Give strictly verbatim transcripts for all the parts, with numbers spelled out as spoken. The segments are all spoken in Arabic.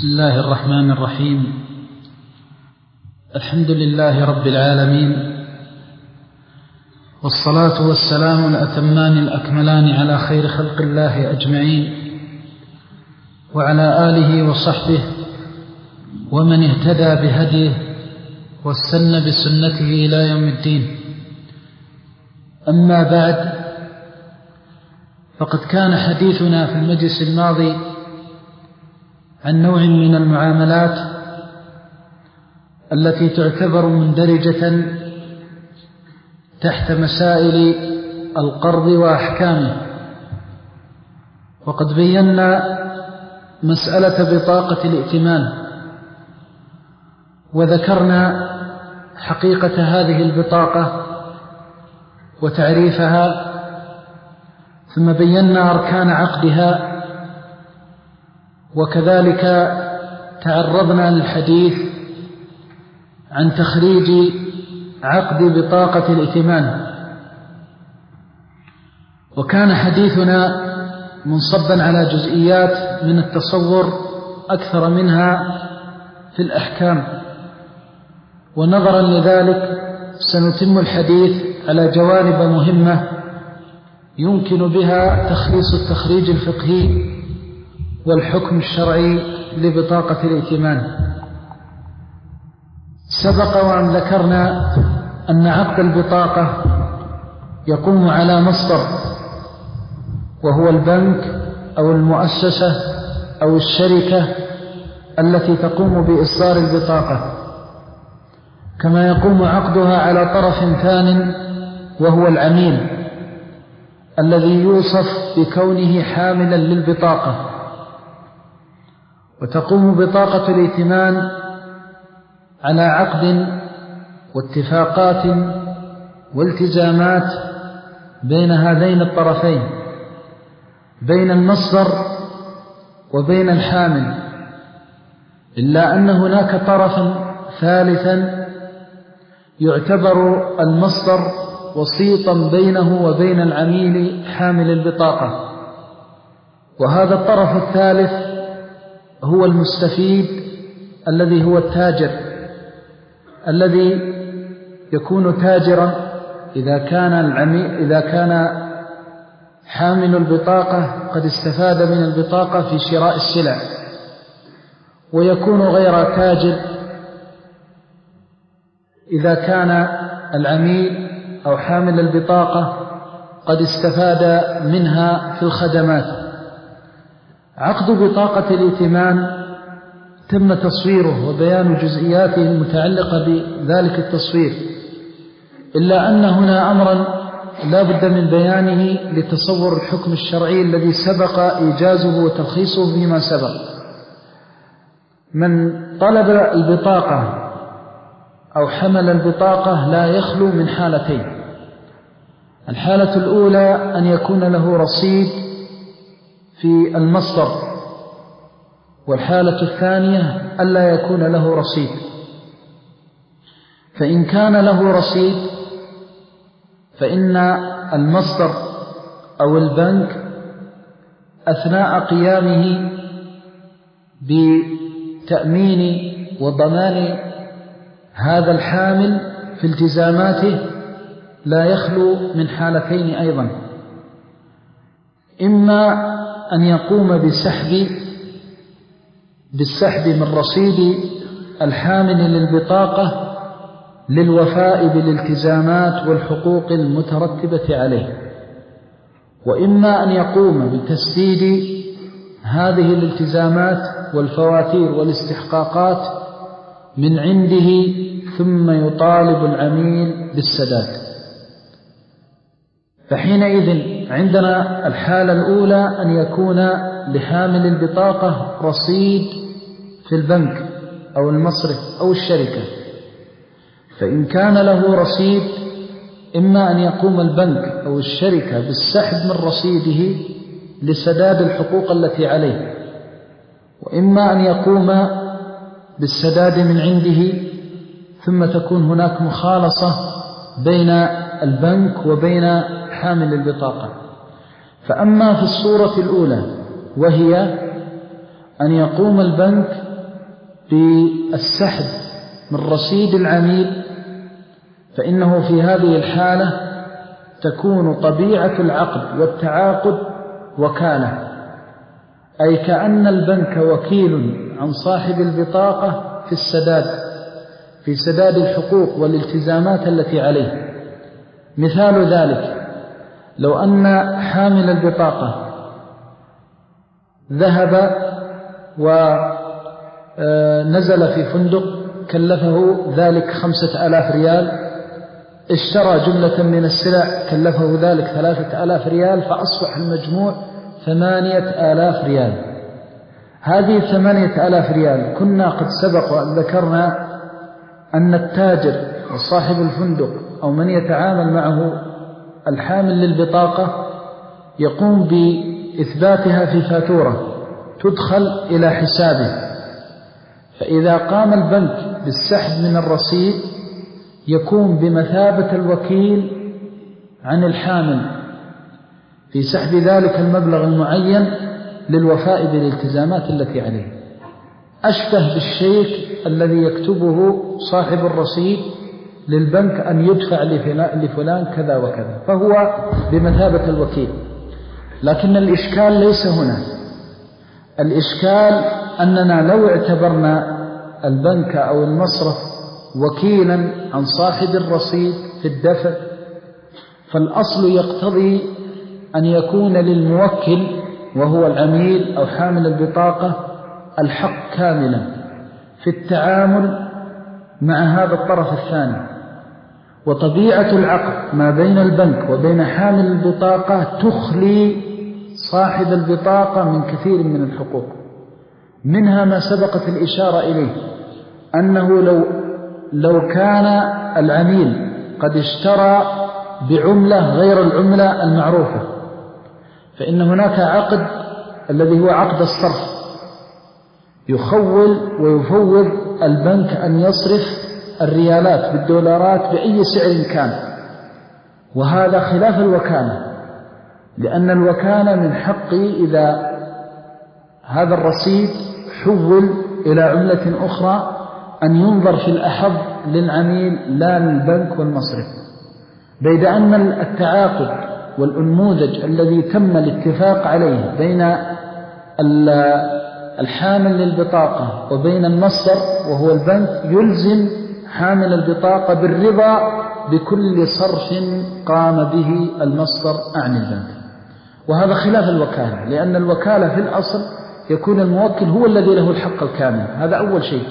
بسم الله الرحمن الرحيم. الحمد لله رب العالمين، والصلاة والسلام الأتمان الأكملان على خير خلق الله أجمعين، وعلى آله وصحبه ومن اهتدى بهديه واستنى بسنته إلى يوم الدين. أما بعد، فقد كان حديثنا في المجلس الماضي عن نوع من المعاملات التي تعتبر مندرجة تحت مسائل القرض وأحكامه، وقد بينا مسألة بطاقة الائتمان، وذكرنا حقيقة هذه البطاقة وتعريفها، ثم بينا أركان عقدها، وكذلك تعرضنا للحديث عن تخريج عقد بطاقة الائتمان. وكان حديثنا منصبا على جزئيات من التصور أكثر منها في الأحكام، ونظرا لذلك سنتم الحديث على جوانب مهمة يمكن بها تخليص التخريج الفقهي والحكم الشرعي لبطاقة الائتمان. سبق وأن ذكرنا أن عقد البطاقة يقوم على مصدر، وهو البنك أو المؤسسة أو الشركة التي تقوم بإصدار البطاقة، كما يقوم عقدها على طرف ثان وهو العميل الذي يوصف بكونه حاملا للبطاقة. وتقوم بطاقة الائتمان على عقد واتفاقات والتزامات بين هذين الطرفين، بين المصدر وبين الحامل، إلا أن هناك طرفا ثالثا يعتبر المصدر وسيطا بينه وبين العميل حامل البطاقة، وهذا الطرف الثالث هو المستفيد الذي هو التاجر، الذي يكون تاجرا إذا كان العميل إذا كان حامل البطاقة قد استفاد من البطاقة في شراء السلع، ويكون غير تاجر إذا كان العميل أو حامل البطاقة قد استفاد منها في الخدمات. عقد بطاقة الائتمان تم تصويره وبيان جزئياته المتعلقة بذلك التصوير، إلا أن هنا أمرا لا بد من بيانه لتصور الحكم الشرعي الذي سبق إيجازه وتلخيصه فيما سبق. من طلب البطاقة أو حمل البطاقة لا يخلو من حالتين: الحالة الأولى أن يكون له رصيد في المصدر، والحالة الثانية ألا يكون له رصيد. فإن كان له رصيد فإن المصدر أو البنك أثناء قيامه بتأمين وضمان هذا الحامل في التزاماته لا يخلو من حالتين أيضا: إما أن يقوم بسحب بالسحب من رصيد الحامل للبطاقة للوفاء بالالتزامات والحقوق المترتبة عليه، وإما أن يقوم بتسديد هذه الالتزامات والفواتير والاستحقاقات من عنده ثم يطالب العميل بالسداد. فحينئذ عندنا الحالة الأولى أن يكون لحامل البطاقة رصيد في البنك أو المصرف أو الشركة، فإن كان له رصيد إما أن يقوم البنك أو الشركة بالسحب من رصيده لسداد الحقوق التي عليه، وإما أن يقوم بالسداد من عنده، ثم تكون هناك مخالصة بين البنك وبين حامل البطاقة. فأما في الصورة الأولى وهي أن يقوم البنك في السحب من رصيد العميل، فإنه في هذه الحالة تكون طبيعة العقد والتعاقد وكالة، أي كأن البنك وكيل عن صاحب البطاقة في السداد في سداد الحقوق والالتزامات التي عليه. مثال ذلك لو أن حامل البطاقة ذهب ونزل في فندق كلفه ذلك خمسة آلاف ريال، اشترى جملة من السلع كلفه ذلك ثلاثة آلاف ريال، فأصبح المجموع ثمانية آلاف ريال. هذه ثمانية آلاف ريال كنا قد سبق وأن ذكرنا أن التاجر وصاحب الفندق أو من يتعامل معه الحامل للبطاقة يقوم بإثباتها في فاتورة تدخل إلى حسابه، فإذا قام البنك بالسحب من الرصيد يكون بمثابة الوكيل عن الحامل في سحب ذلك المبلغ المعين للوفاء بالالتزامات التي عليه، أشبه بالشيك الذي يكتبه صاحب الرصيد للبنك أن يدفع لفلان كذا وكذا، فهو بمثابة الوكيل. لكن الإشكال ليس هنا، الإشكال أننا لو اعتبرنا البنك أو المصرف وكيلا عن صاحب الرصيد في الدفع، فالأصل يقتضي أن يكون للموكل وهو العميل أو حامل البطاقة الحق كاملا في التعامل مع هذا الطرف الثاني. وطبيعة العقد ما بين البنك وبين حامل البطاقة تخلي صاحب البطاقة من كثير من الحقوق، منها ما سبقت الإشارة إليه، أنه لو, لو كان العميل قد اشترى بعملة غير العملة المعروفة، فإن هناك عقد الذي هو عقد الصرف، يخول ويفوض البنك أن يصرف الريالات بالدولارات بأي سعر كان، وهذا خلاف الوكالة، لأن الوكالة من حقي إذا هذا الرصيد حول إلى عملة أخرى أن ينظر في الأحظ للعميل لا للبنك والمصرف، بيد أن التعاقد والأنموذج الذي تم الاتفاق عليه بين الحامل للبطاقة وبين المصدر وهو البنك يلزم حامل البطاقة بالرضا بكل صرف قام به المصدر عن البنك، وهذا خلاف الوكالة، لأن الوكالة في الأصل يكون الموكل هو الذي له الحق الكامل. هذا أول شيء.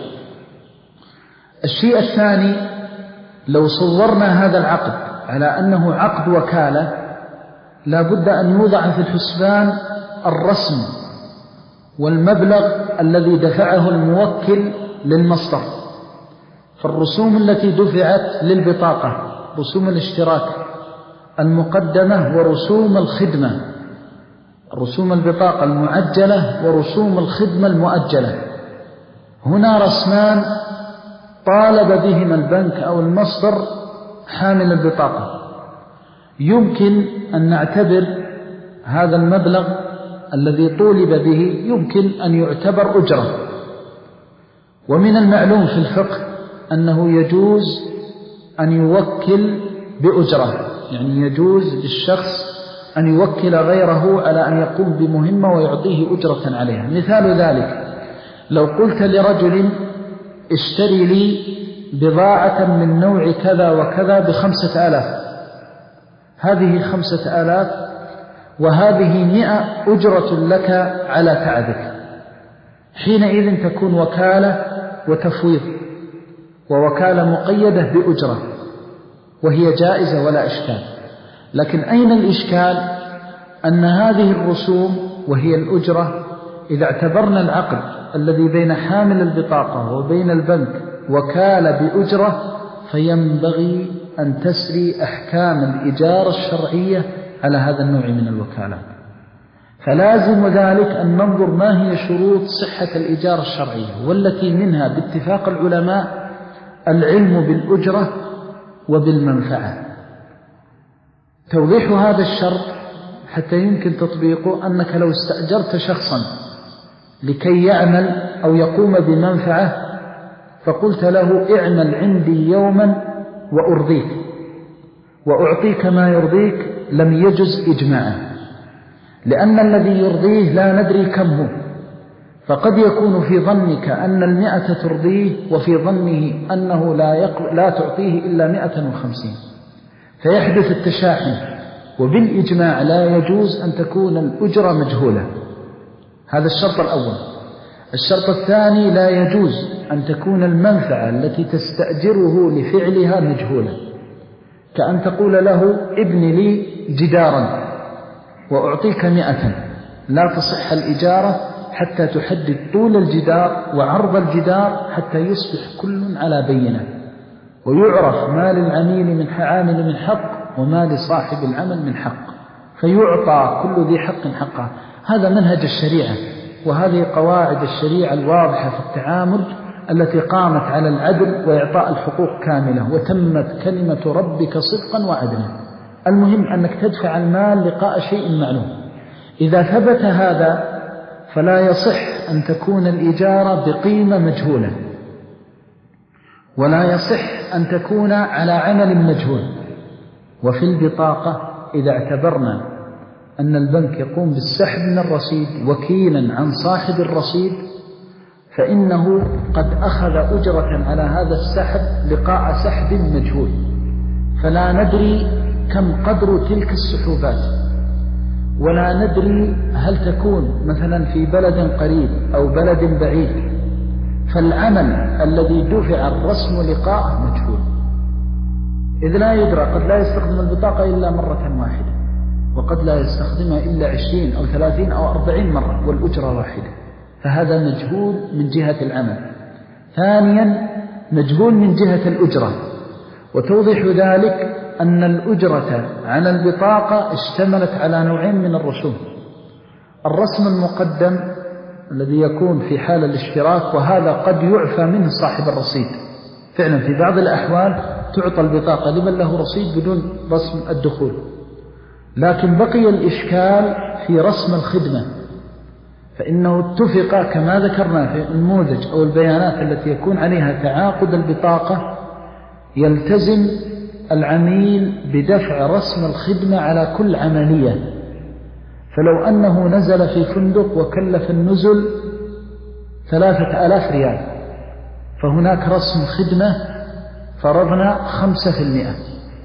الشيء الثاني، لو صورنا هذا العقد على أنه عقد وكالة لا بد أن يوضع في الحسبان الرسم والمبلغ الذي دفعه الموكل للمصدر. فالرسوم التي دفعت للبطاقة رسوم الاشتراك المقدمة ورسوم الخدمة، رسوم البطاقة المعجلة ورسوم الخدمة المؤجلة، هنا رسمان طالب بهما البنك أو المصدر حامل البطاقة. يمكن أن نعتبر هذا المبلغ الذي طولب به يمكن أن يعتبر أجرة، ومن المعلوم في الفقه أنه يجوز أن يوكل بأجرة، يعني يجوز للشخص أن يوكل غيره على أن يقوم بمهمة ويعطيه أجرة عليها. مثال ذلك لو قلت لرجل اشتري لي بضاعة من نوع كذا وكذا بخمسة آلاف، هذه خمسة آلاف وهذه مئة أجرة لك على تعبك، حينئذ تكون وكالة وتفويض، ووكالة مقيدة بأجرة، وهي جائزة ولا إشكال. لكن أين الإشكال؟ أن هذه الرسوم وهي الأجرة إذا اعتبرنا العقد الذي بين حامل البطاقة وبين البنك وكالة بأجرة، فينبغي أن تسري أحكام الإجارة الشرعية على هذا النوع من الوكالات. فلازم ذلك أن ننظر ما هي شروط صحة الإجارة الشرعية، والتي منها باتفاق العلماء العلم بالأجرة وبالمنفعة. توضيح هذا الشرط حتى يمكن تطبيقه أنك لو استأجرت شخصا لكي يعمل أو يقوم بمنفعة فقلت له اعمل عندي يوما وأرضيك وأعطيك ما يرضيك، لم يجز إجماعا، لأن الذي يرضيه لا ندري كم هو، فقد يكون في ظنك أن المئة ترضيه وفي ظنه أنه لا, يقل لا تعطيه إلا مئة وخمسين، فيحدث التشاحن. وبالإجماع لا يجوز أن تكون الأجرة مجهولة، هذا الشرط الأول. الشرط الثاني لا يجوز أن تكون المنفعة التي تستأجره لفعلها مجهولة، كأن تقول له ابن لي جدارا وأعطيك مئة، لا تصح الإجارة حتى تحدد طول الجدار وعرض الجدار حتى يصبح كل على بينة، ويعرف ما للعميل من عامل من حق وما لصاحب العمل من حق، فيعطى كل ذي حق حقه. هذا منهج الشريعة، وهذه قواعد الشريعة الواضحة في التعامل التي قامت على العدل وإعطاء الحقوق كاملة، وتمت كلمة ربك صدقا وعدلا. المهم أنك تدفع المال لقاء شيء معلوم. إذا ثبت هذا فلا يصح أن تكون الإجارة بقيمة مجهولة، ولا يصح أن تكون على عمل مجهول. وفي البطاقة إذا اعتبرنا أن البنك يقوم بالسحب من الرصيد وكيلا عن صاحب الرصيد، فإنه قد أخذ أجرة على هذا السحب لقاء سحب مجهول، فلا ندري كم قدر تلك السحوبات، ولا ندري هل تكون مثلا في بلد قريب أو بلد بعيد، فالعمل الذي دفع الرسم لقاءه مجهول، إذ لا يدرى، قد لا يستخدم البطاقة إلا مرة واحدة، وقد لا يستخدمها إلا عشرين أو ثلاثين أو أربعين مرة والأجرة واحدة، فهذا مجهول من جهة العمل. ثانيا مجهول من جهة الأجرة، وتوضح ذلك أن الأجرة على البطاقة اشتملت على نوعين من الرسوم: الرسم المقدم الذي يكون في حال الاشتراك، وهذا قد يعفى منه صاحب الرصيد، فعلا في بعض الأحوال تعطى البطاقة لمن له رصيد بدون رسم الدخول. لكن بقي الإشكال في رسم الخدمة، فإنه اتفق كما ذكرنا في النموذج أو البيانات التي يكون عليها تعاقد البطاقة، يلتزم العميل بدفع رسم الخدمة على كل عملية. فلو أنه نزل في فندق وكلف النزل ثلاثة آلاف ريال، فهناك رسم خدمة فرضنا خمسة في المئة،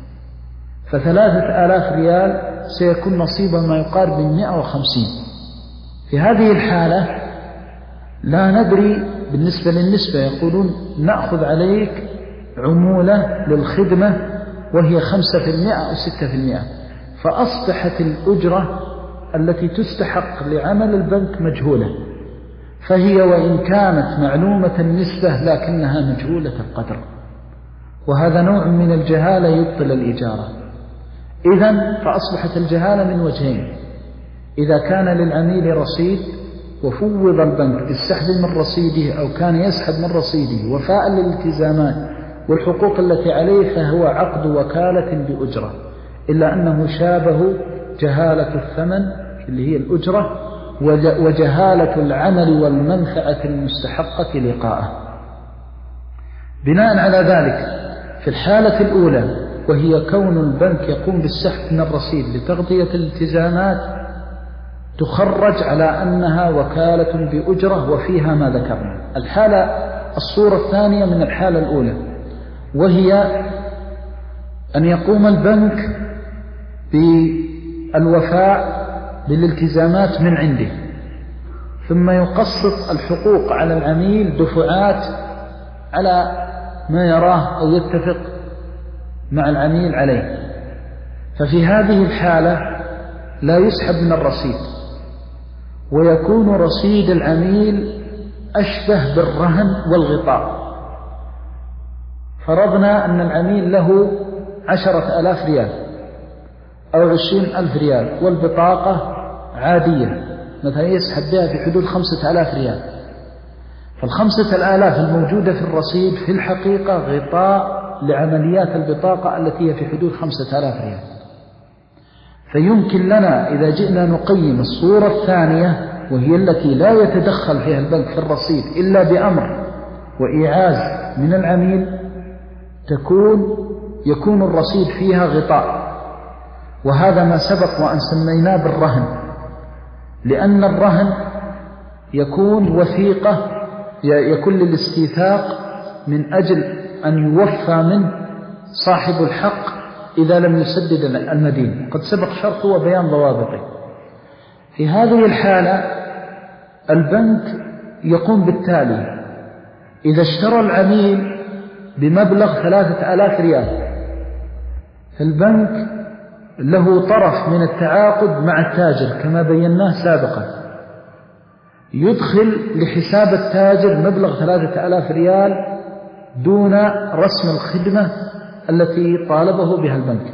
فثلاثة آلاف ريال سيكون نصيبا ما يقارب من مئة وخمسين. في هذه الحالة لا ندري بالنسبة للنسبة، يقولون نأخذ عليك عمولة للخدمة وهي خمسة في المئة أو ستة في المئة، فأصبحت الأجرة التي تستحق لعمل البنك مجهولة، فهي وإن كانت معلومة النسبة لكنها مجهولة القدر، وهذا نوع من الجهالة يبطل الإجارة. إذن فأصبحت الجهالة من وجهين: إذا كان للعميل رصيد وفوض البنك بالسحب من رصيده أو كان يسحب من رصيده وفاء للالتزامات والحقوق التي عليه، فهو عقد وكالة بأجرة، إلا أنه شابه جهالة الثمن اللي هي الأجرة وجهالة العمل والمنفعة المستحقة لقاءه. بناء على ذلك في الحالة الأولى، وهي كون البنك يقوم بالسحب من الرصيد لتغطية الالتزامات، تخرج على أنها وكالة بأجرة وفيها ما ذكرنا. الحالة الصورة الثانية من الحالة الأولى، وهي أن يقوم البنك بالوفاء بالالتزامات من عنده، ثم يقسط الحقوق على العميل دفعات على ما يراه أو يتفق مع العميل عليه. ففي هذه الحالة لا يسحب من الرصيد، ويكون رصيد العميل أشبه بالرهن والغطاء. فرضنا أن العميل له عشرة آلاف ريال أو عشرين ألف ريال، والبطاقة عادية مثلا يسحب بها في حدود خمسة آلاف ريال، فالخمسة الآلاف الموجودة في الرصيد في الحقيقة غطاء لعمليات البطاقة التي هي في حدود خمسة آلاف ريال. فيمكن لنا إذا جئنا نقيم الصورة الثانية، وهي التي لا يتدخل فيها البنك في الرصيد إلا بأمر وإيعاز من العميل تكون يكون الرصيد فيها غطاء، وهذا ما سبق وأن سميناه بالرهن، لأن الرهن يكون وثيقة يكون للاستيثاق من أجل أن يوفى منه صاحب الحق إذا لم يسدد المدين، قد سبق شرطه وبيان ضوابطه. في هذه الحالة البنك يقوم بالتالي: إذا اشترى العميل بمبلغ ثلاثة آلاف ريال، فالبنك له طرف من التعاقد مع التاجر كما بيناه سابقا، يدخل لحساب التاجر مبلغ ثلاثة آلاف ريال دون رسم الخدمة التي طالبه بها البنك.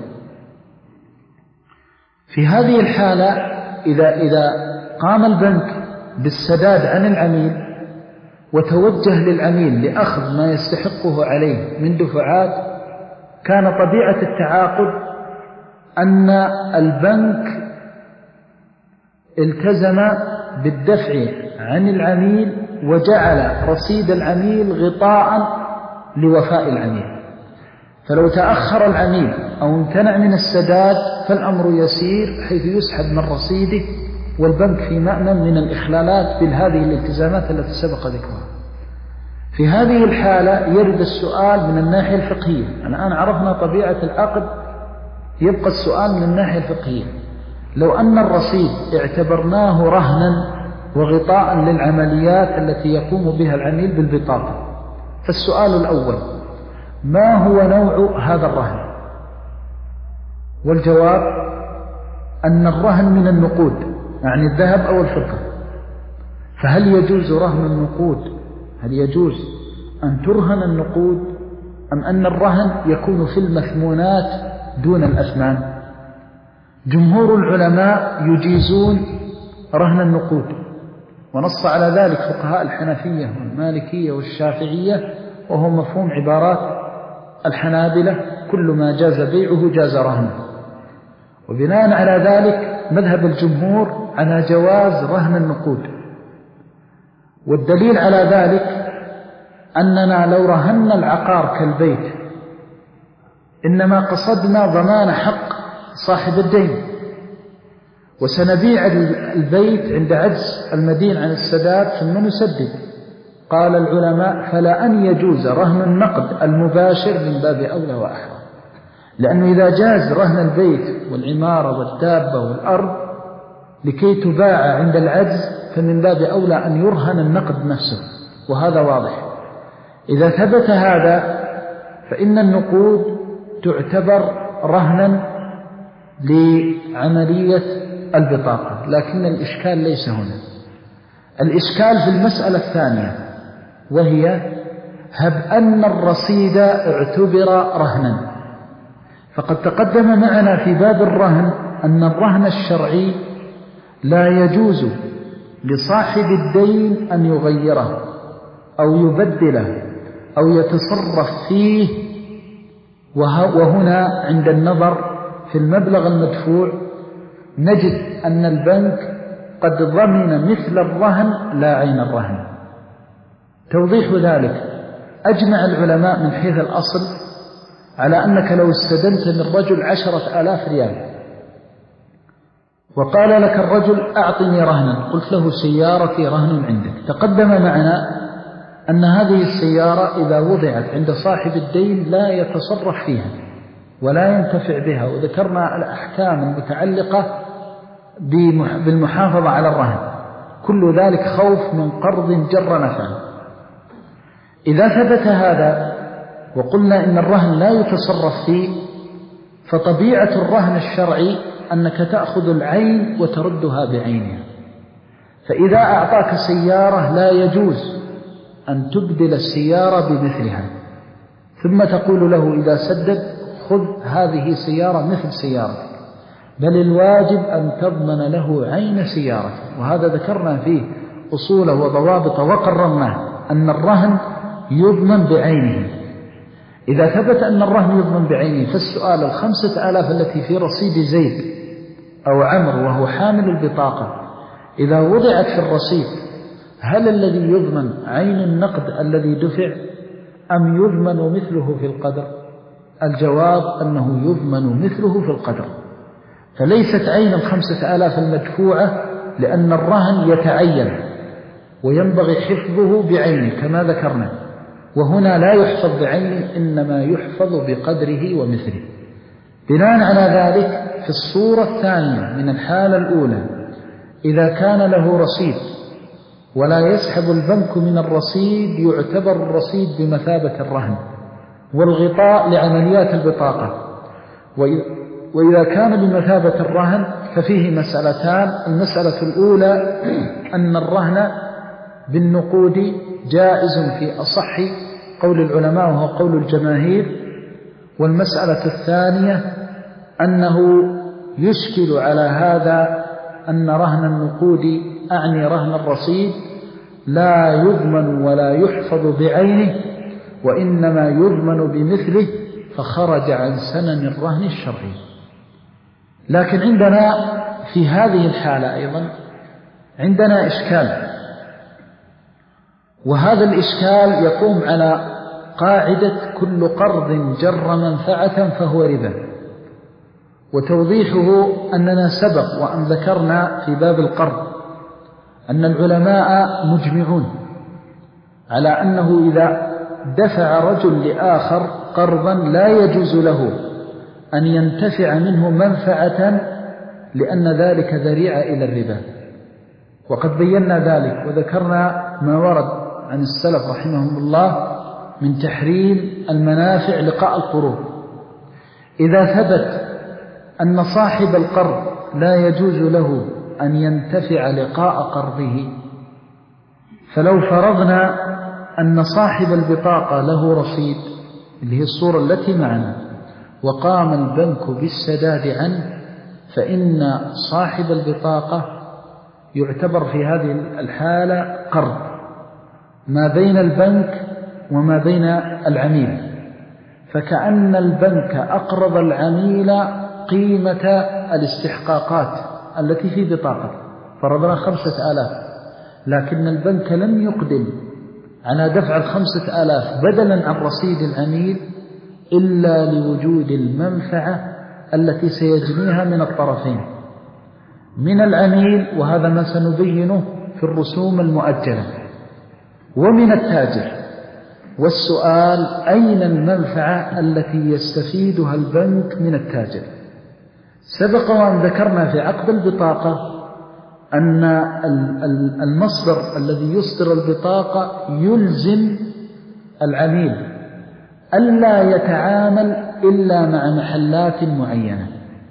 في هذه الحالة إذا, إذا قام البنك بالسداد عن العميل وتوجه للعميل لأخذ ما يستحقه عليه من دفعات، كان طبيعة التعاقد أن البنك التزم بالدفع عن العميل وجعل رصيد العميل غطاء لوفاء العميل، فلو تأخر العميل أو امتنع من السداد فالأمر يسير حيث يسحب من رصيده، والبنك في مأمن من الإخلالات بهذه الالتزامات التي سبق ذكرها. في هذه الحالة يرد السؤال من الناحية الفقهية. الآن عرفنا طبيعة العقد، يبقى السؤال من الناحية الفقهية: لو أن الرصيد اعتبرناه رهنا وغطاء للعمليات التي يقوم بها العميل بالبطاقة، فالسؤال الأول: ما هو نوع هذا الرهن؟ والجواب أن الرهن من النقود، يعني الذهب أو الفضة. فهل يجوز رهن النقود؟ هل يجوز أن ترهن النقود، أم أن الرهن يكون في المثمونات دون الأثمان؟ جمهور العلماء يجيزون رهن النقود، ونص على ذلك فقهاء الحنفية والمالكية والشافعية، وهو مفهوم عبارات الحنابلة: كل ما جاز بيعه جاز رهنه. وبناء على ذلك مذهب الجمهور على جواز رهن النقود. والدليل على ذلك أننا لو رهنا العقار كالبيت إنما قصدنا ضمان حق صاحب الدين، وسنبيع البيت عند عجز المدين عن السداد ثم نسدد. قال العلماء: فلا أن يجوز رهن النقد المباشر من باب أولى وأحرى، لأنه إذا جاز رهن البيت والعمارة والدابة والأرض لكي تباع عند العجز فمن باب أولى أن يرهن النقد نفسه، وهذا واضح. إذا ثبت هذا فإن النقود تعتبر رهنا لعملية البطاقة، لكن الإشكال ليس هنا. الإشكال في المسألة الثانية، وهي: هب أن الرصيد اعتبر رهنا، فقد تقدم معنا في باب الرهن أن الرهن الشرعي لا يجوز لصاحب الدين أن يغيره أو يبدله أو يتصرف فيه. وهنا عند النظر في المبلغ المدفوع نجد أن البنك قد ضمن مثل الرهن لا عين الرهن. توضيح ذلك: أجمع العلماء من حيث الأصل على أنك لو استدنت من رجل عشرة آلاف ريال وقال لك الرجل: أعطني رهنا، قلت له: سيارتي رهن عندك. تقدم معنا أن هذه السيارة إذا وضعت عند صاحب الدين لا يتصرف فيها ولا ينتفع بها، وذكرنا الأحكام المتعلقة بالمحافظة على الرهن، كل ذلك خوف من قرض جر نفعا. إذا ثبت هذا وقلنا إن الرهن لا يتصرف فيه، فطبيعة الرهن الشرعي أنك تأخذ العين وتردها بعينها. فإذا أعطاك سيارة لا يجوز أن تبدل السيارة بمثلها، ثم تقول له إذا سدد: خذ هذه سيارة مثل سيارتك، بل الواجب أن تضمن له عين سيارته. وهذا ذكرنا فيه أصوله وضوابطه وقررناه أن الرهن يضمن بعينه. إذا ثبت أن الرهن يضمن بعينه، فالسؤال: الخمسة آلاف التي في رصيد زيد أو عمرو وهو حامل البطاقة إذا وضعت في الرصيد، هل الذي يضمن عين النقد الذي دفع أم يضمن مثله في القدر؟ الجواب أنه يضمن مثله في القدر. فليست عين الخمسة آلاف المدفوعة، لأن الرهن يتعين وينبغي حفظه بعينه كما ذكرنا، وهنا لا يحفظ بعينه إنما يحفظ بقدره ومثله. بناء على ذلك في الصورة الثانية من الحالة الأولى إذا كان له رصيد ولا يسحب البنك من الرصيد يعتبر الرصيد بمثابة الرهن والغطاء لعمليات البطاقة. وإذا كان بمثابة الرهن ففيه مسألتان. المسألة الأولى أن الرهن بالنقود جائز في أصح قول العلماء وهو قول الجماهير. والمسألة الثانية أنه يشكل على هذا أن رهن النقود أعني رهن الرصيد لا يضمن ولا يحفظ بعينه وإنما يضمن بمثله، فخرج عن سنن الرهن الشرعي. لكن عندنا في هذه الحالة أيضا عندنا إشكال، وهذا الإشكال يقوم على قاعدة كل قرض جر منفعة فهو ربا. وتوضيحه أننا سبق وأن ذكرنا في باب القرض أن العلماء مجمعون على أنه إذا دفع رجل لآخر قرضا لا يجوز له أن ينتفع منه منفعة، لأن ذلك ذريعة إلى الربا. وقد بينا ذلك وذكرنا ما ورد عن السلف رحمهم الله من تحريم المنافع لقاء القروض. إذا ثبت أن صاحب القرض لا يجوز له أن ينتفع لقاء قرضه، فلو فرضنا أن صاحب البطاقة له رصيد اللي هي الصورة التي معنا وقام البنك بالسداد عنه، فإن صاحب البطاقة يعتبر في هذه الحالة قرض ما بين البنك وما بين العميل، فكأن البنك أقرض العميل قيمة الاستحقاقات التي في بطاقة، فرضنا خمسة آلاف، لكن البنك لم يقدم على دفع الخمسة آلاف بدلا عن رصيد العميل إلا لوجود المنفعة التي سيجنيها من الطرفين، من العميل وهذا ما سنبينه في الرسوم المؤجلة، ومن التاجر. والسؤال أين المنفعة التي يستفيدها البنك من التاجر؟ سبق وأن ذكرنا في عقد البطاقة أن المصدر الذي يصدر البطاقة يلزم العميل ألا يتعامل إلا مع محلات معينة،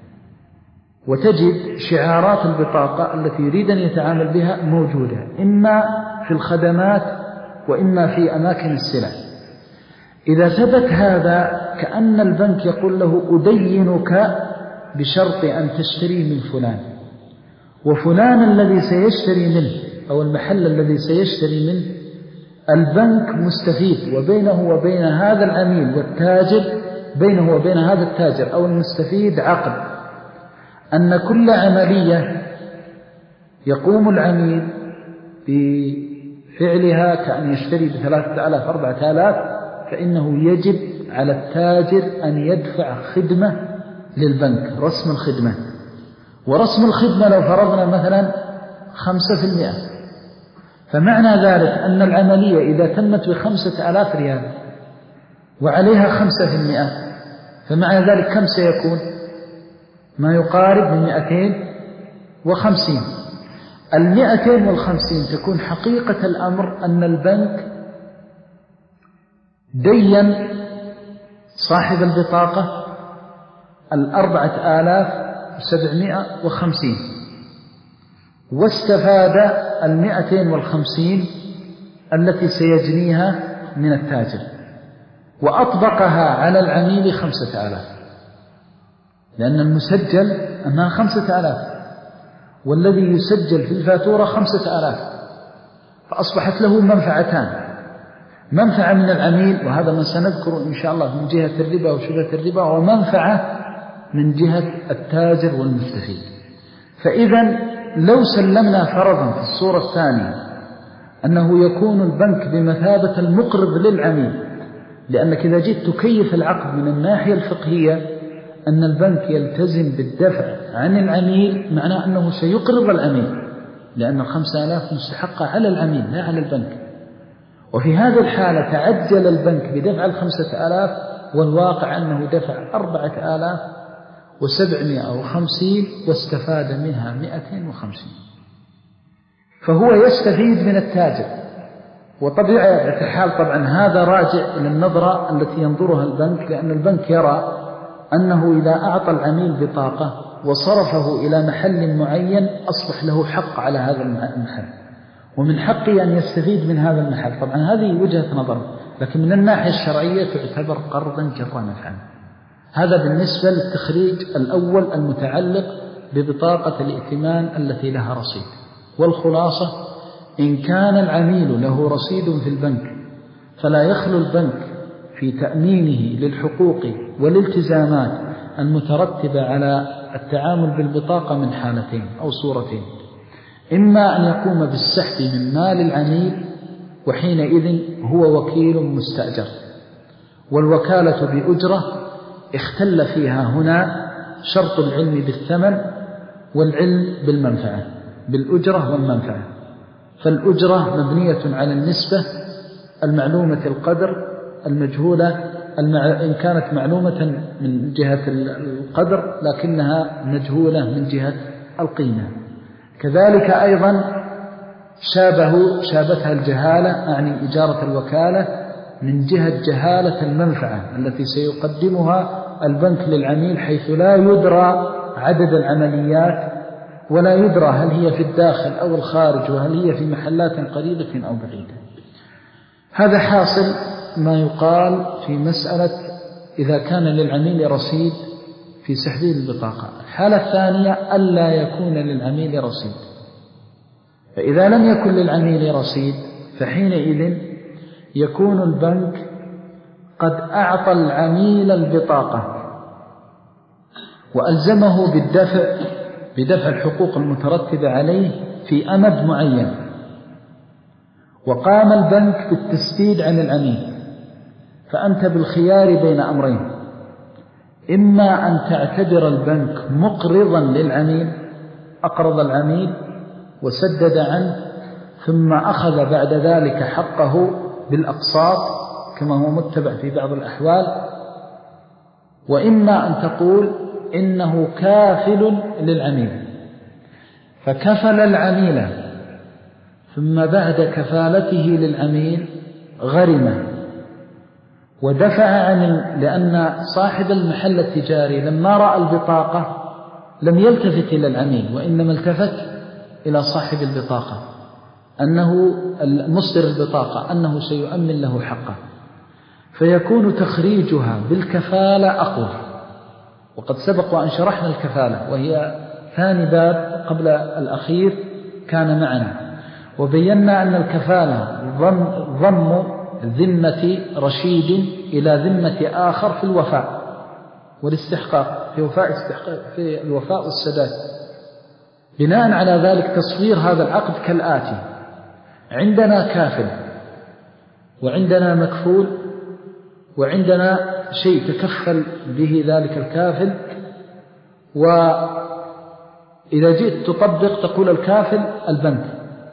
وتجد شعارات البطاقة التي يريد أن يتعامل بها موجودة إما في الخدمات وإما في أماكن السلع. إذا ثبت هذا كأن البنك يقول له أدينك بشرط أن تشتري من فلان، وفلان الذي سيشتري منه أو المحل الذي سيشتري منه البنك مستفيد، وبينه وبين هذا العميل والتاجر بينه وبين هذا التاجر أو المستفيد عقد أن كل عملية يقوم العميل بفعلها كأن يشتري بثلاثة آلاف أربعة آلاف، فإنه يجب على التاجر أن يدفع خدمة للبنك، رسم الخدمة. ورسم الخدمة لو فرضنا مثلا خمسة في المئة، فمعنى ذلك أن العملية إذا تمت بخمسة آلاف ريال وعليها خمسة في المئة، فمعنى ذلك كم سيكون؟ ما يقارب من مئتين وخمسين. المئتين والخمسين تكون حقيقة الأمر أن البنك دين صاحب البطاقة الأربعة آلاف وسبعمائة وخمسين، واستفاد المئتين والخمسين التي سيجنيها من التاجر، وأطبقها على العميل خمسة آلاف، لأن المسجل أنها خمسة آلاف والذي يسجل في الفاتورة خمسة آلاف، فأصبحت له منفعتان: منفعة من العميل وهذا ما سنذكر إن شاء الله من جهة الربا وشبهة الربا، ومنفعة من جهة التاجر والمستفيد. فإذا لو سلمنا فرضا في الصورة الثانية أنه يكون البنك بمثابة المقرض للعميل، لأنك إذا جئت تكيف العقد من الناحية الفقهية أن البنك يلتزم بالدفع عن العميل، معناه أنه سيقرض العميل، لأن الخمسة آلاف مستحقة على العميل لا على البنك. وفي هذه الحالة تعجل البنك بدفع الخمسة آلاف، والواقع أنه دفع أربعة آلاف وسبعمائة وخمسين واستفاد منها مئتين وخمسين، فهو يستفيد من التاجر. وطبيعة الحال طبعا هذا راجع إلى النظرة التي ينظرها البنك، لأن البنك يرى أنه إذا أعطى العميل بطاقة وصرفه إلى محل معين أصبح له حق على هذا المحل، ومن حقه أن يستفيد من هذا المحل. طبعا هذه وجهة نظر، لكن من الناحية الشرعية تعتبر قرضا جر نفعا. هذا بالنسبة للتخريج الأول المتعلق ببطاقة الائتمان التي لها رصيد. والخلاصة إن كان العميل له رصيد في البنك فلا يخلو البنك في تأمينه للحقوق والالتزامات المترتبة على التعامل بالبطاقة من حالتين أو صورتين: إما أن يقوم بالسحب من مال العميل، وحينئذ هو وكيل مستأجر، والوكالة بأجرة اختل فيها هنا شرط العلم بالثمن والعلم بالمنفعة، بالأجرة والمنفعة. فالأجرة مبنية على النسبة المعلومة القدر المجهولة، إن كانت معلومة من جهة القدر لكنها مجهولة من جهة القيمة. كذلك أيضا شابه شابتها الجهالة، أعني إجارة الوكالة، من جهة جهالة المنفعة التي سيقدمها البنك للعميل، حيث لا يدرى عدد العمليات ولا يدرى هل هي في الداخل أو الخارج، وهل هي في محلات قريبة أو بعيدة. هذا حاصل ما يقال في مسألة إذا كان للعميل رصيد في سحب البطاقة. الحالة الثانية ألا يكون للعميل رصيد، فإذا لم يكن للعميل رصيد فحينئذ يكون البنك قد أعطى العميل البطاقة وألزمه بالدفع بدفع الحقوق المترتبة عليه في أمد معين، وقام البنك بالتسديد عن العميل. فأنت بالخيار بين أمرين: إما أن تعتبر البنك مقرضا للعميل، أقرض العميل وسدد عنه ثم أخذ بعد ذلك حقه بالأقساط كما هو متبع في بعض الأحوال، وإما أن تقول إنه كافل للعميل، فكفل العميل ثم بعد كفالته للعميل غرم ودفع عن، لأن صاحب المحل التجاري لما رأى البطاقة لم يلتفت إلى العميل، وإنما التفت إلى صاحب البطاقة، أنه مصدر البطاقة أنه سيؤمن له حقه، فيكون تخريجها بالكفالة أقوى. وقد سبق وأن شرحنا الكفالة، وهي ثاني باب قبل الأخير كان معنا، وبينا أن الكفالة ضم ذمة رشيد إلى ذمة آخر في الوفاء والاستحقاق، في وفاء استحقاق في الوفاء والسداد. بناء على ذلك تصوير هذا العقد كالآتي: عندنا كافل، وعندنا مكفول، وعندنا شيء تكفل به ذلك الكافل. وإذا جئت تطبق تقول الكافل البنك،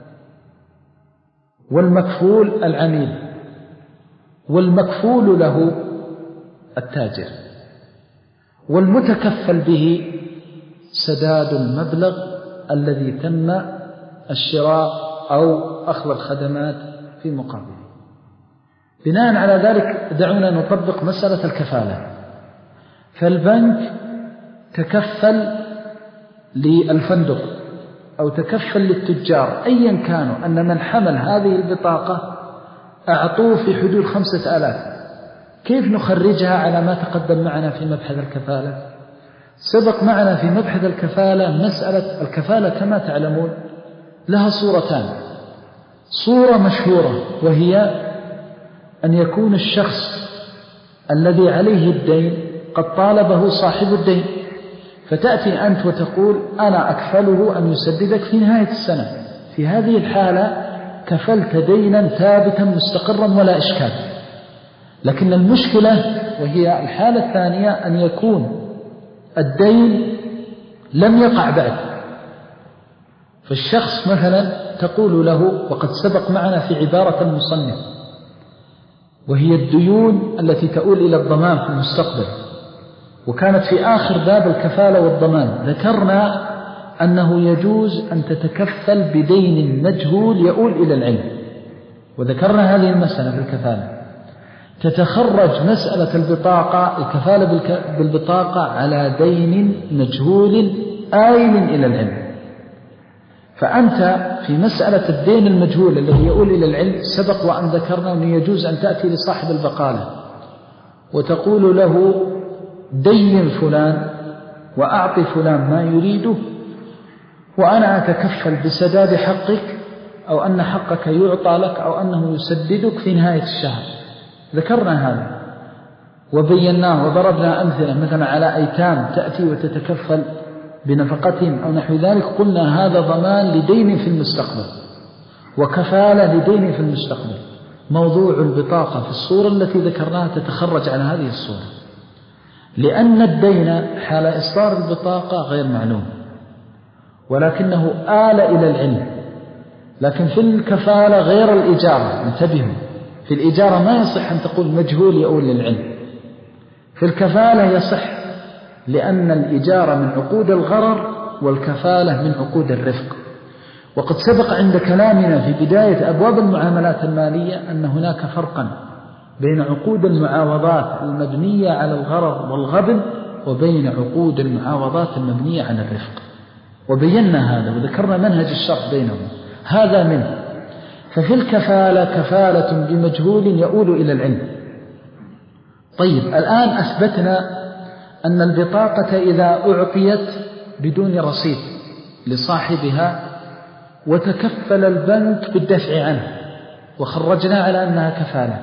والمكفول العميل، والمكفول له التاجر، والمتكفل به سداد المبلغ الذي تم الشراء أو أخذ الخدمات في مقابله. بناء على ذلك دعونا نطبق مسألة الكفالة. فالبنك تكفل للفندق أو تكفل للتجار أيا كانوا أن من حمل هذه البطاقة أعطوه في حدود خمسة آلاف. كيف نخرجها على ما تقدم معنا في مبحث الكفالة؟ سبق معنا في مبحث الكفالة مسألة الكفالة كما تعلمون لها صورتان: صورة مشهورة وهي أن يكون الشخص الذي عليه الدين قد طالبه صاحب الدين، فتأتي أنت وتقول أنا أكفله أن يسددك في نهاية السنة. في هذه الحالة كفلت دينا ثابتا مستقرا ولا إشكال. لكن المشكلة وهي الحالة الثانية أن يكون الدين لم يقع بعد، فالشخص مثلا تقول له، وقد سبق معنا في عبارة المصنف، وهي الديون التي تؤول إلى الضمان في المستقبل، وكانت في آخر باب الكفالة والضمان ذكرنا أنه يجوز أن تتكفل بدين مجهول يؤول إلى العلم، وذكرنا هذه المسألة في الكفالة. تتخرج مسألة البطاقة، الكفالة بالبطاقة على دين مجهول آيل إلى العلم. فأنت في مسألة الدين المجهول الذي يؤول إلى العلم سبق وأن ذكرنا أنه يجوز أن تأتي لصاحب البقالة وتقول له دين فلان وأعطي فلان ما يريده، وأنا أتكفل بسداد حقك، أو أن حقك يعطى لك، أو أنه يسددك في نهاية الشهر. ذكرنا هذا وبيناه وضربنا أمثلة مثلا على أيتام تأتي وتتكفل بنفقتهم أو نحو ذلك. قلنا هذا ضمان لدين في المستقبل وكفالة لدين في المستقبل. موضوع البطاقة في الصورة التي ذكرناها تتخرج على هذه الصورة، لأن الدين حال إصدار البطاقة غير معلوم ولكنه آل إلى العلم. لكن في الكفالة غير الإجارة، انتبهوا، في الإجارة ما يصح أن تقول مجهول يؤول للعلم، في الكفالة يصح، لأن الإجارة من عقود الغرر والكفالة من عقود الرفق. وقد سبق عند كلامنا في بداية أبواب المعاملات المالية أن هناك فرقا بين عقود المعاوضات المبنية على الغرر والغبن وبين عقود المعاوضات المبنية على الرفق، وبينا هذا وذكرنا منهج الشرح بينهم. هذا منه. ففي الكفالة كفالة بمجهول يؤول إلى العلم. طيب، الآن أثبتنا أن البطاقة إذا أعطيت بدون رصيد لصاحبها وتكفل البنك بالدفع عنه وخرجنا على أنها كفالة،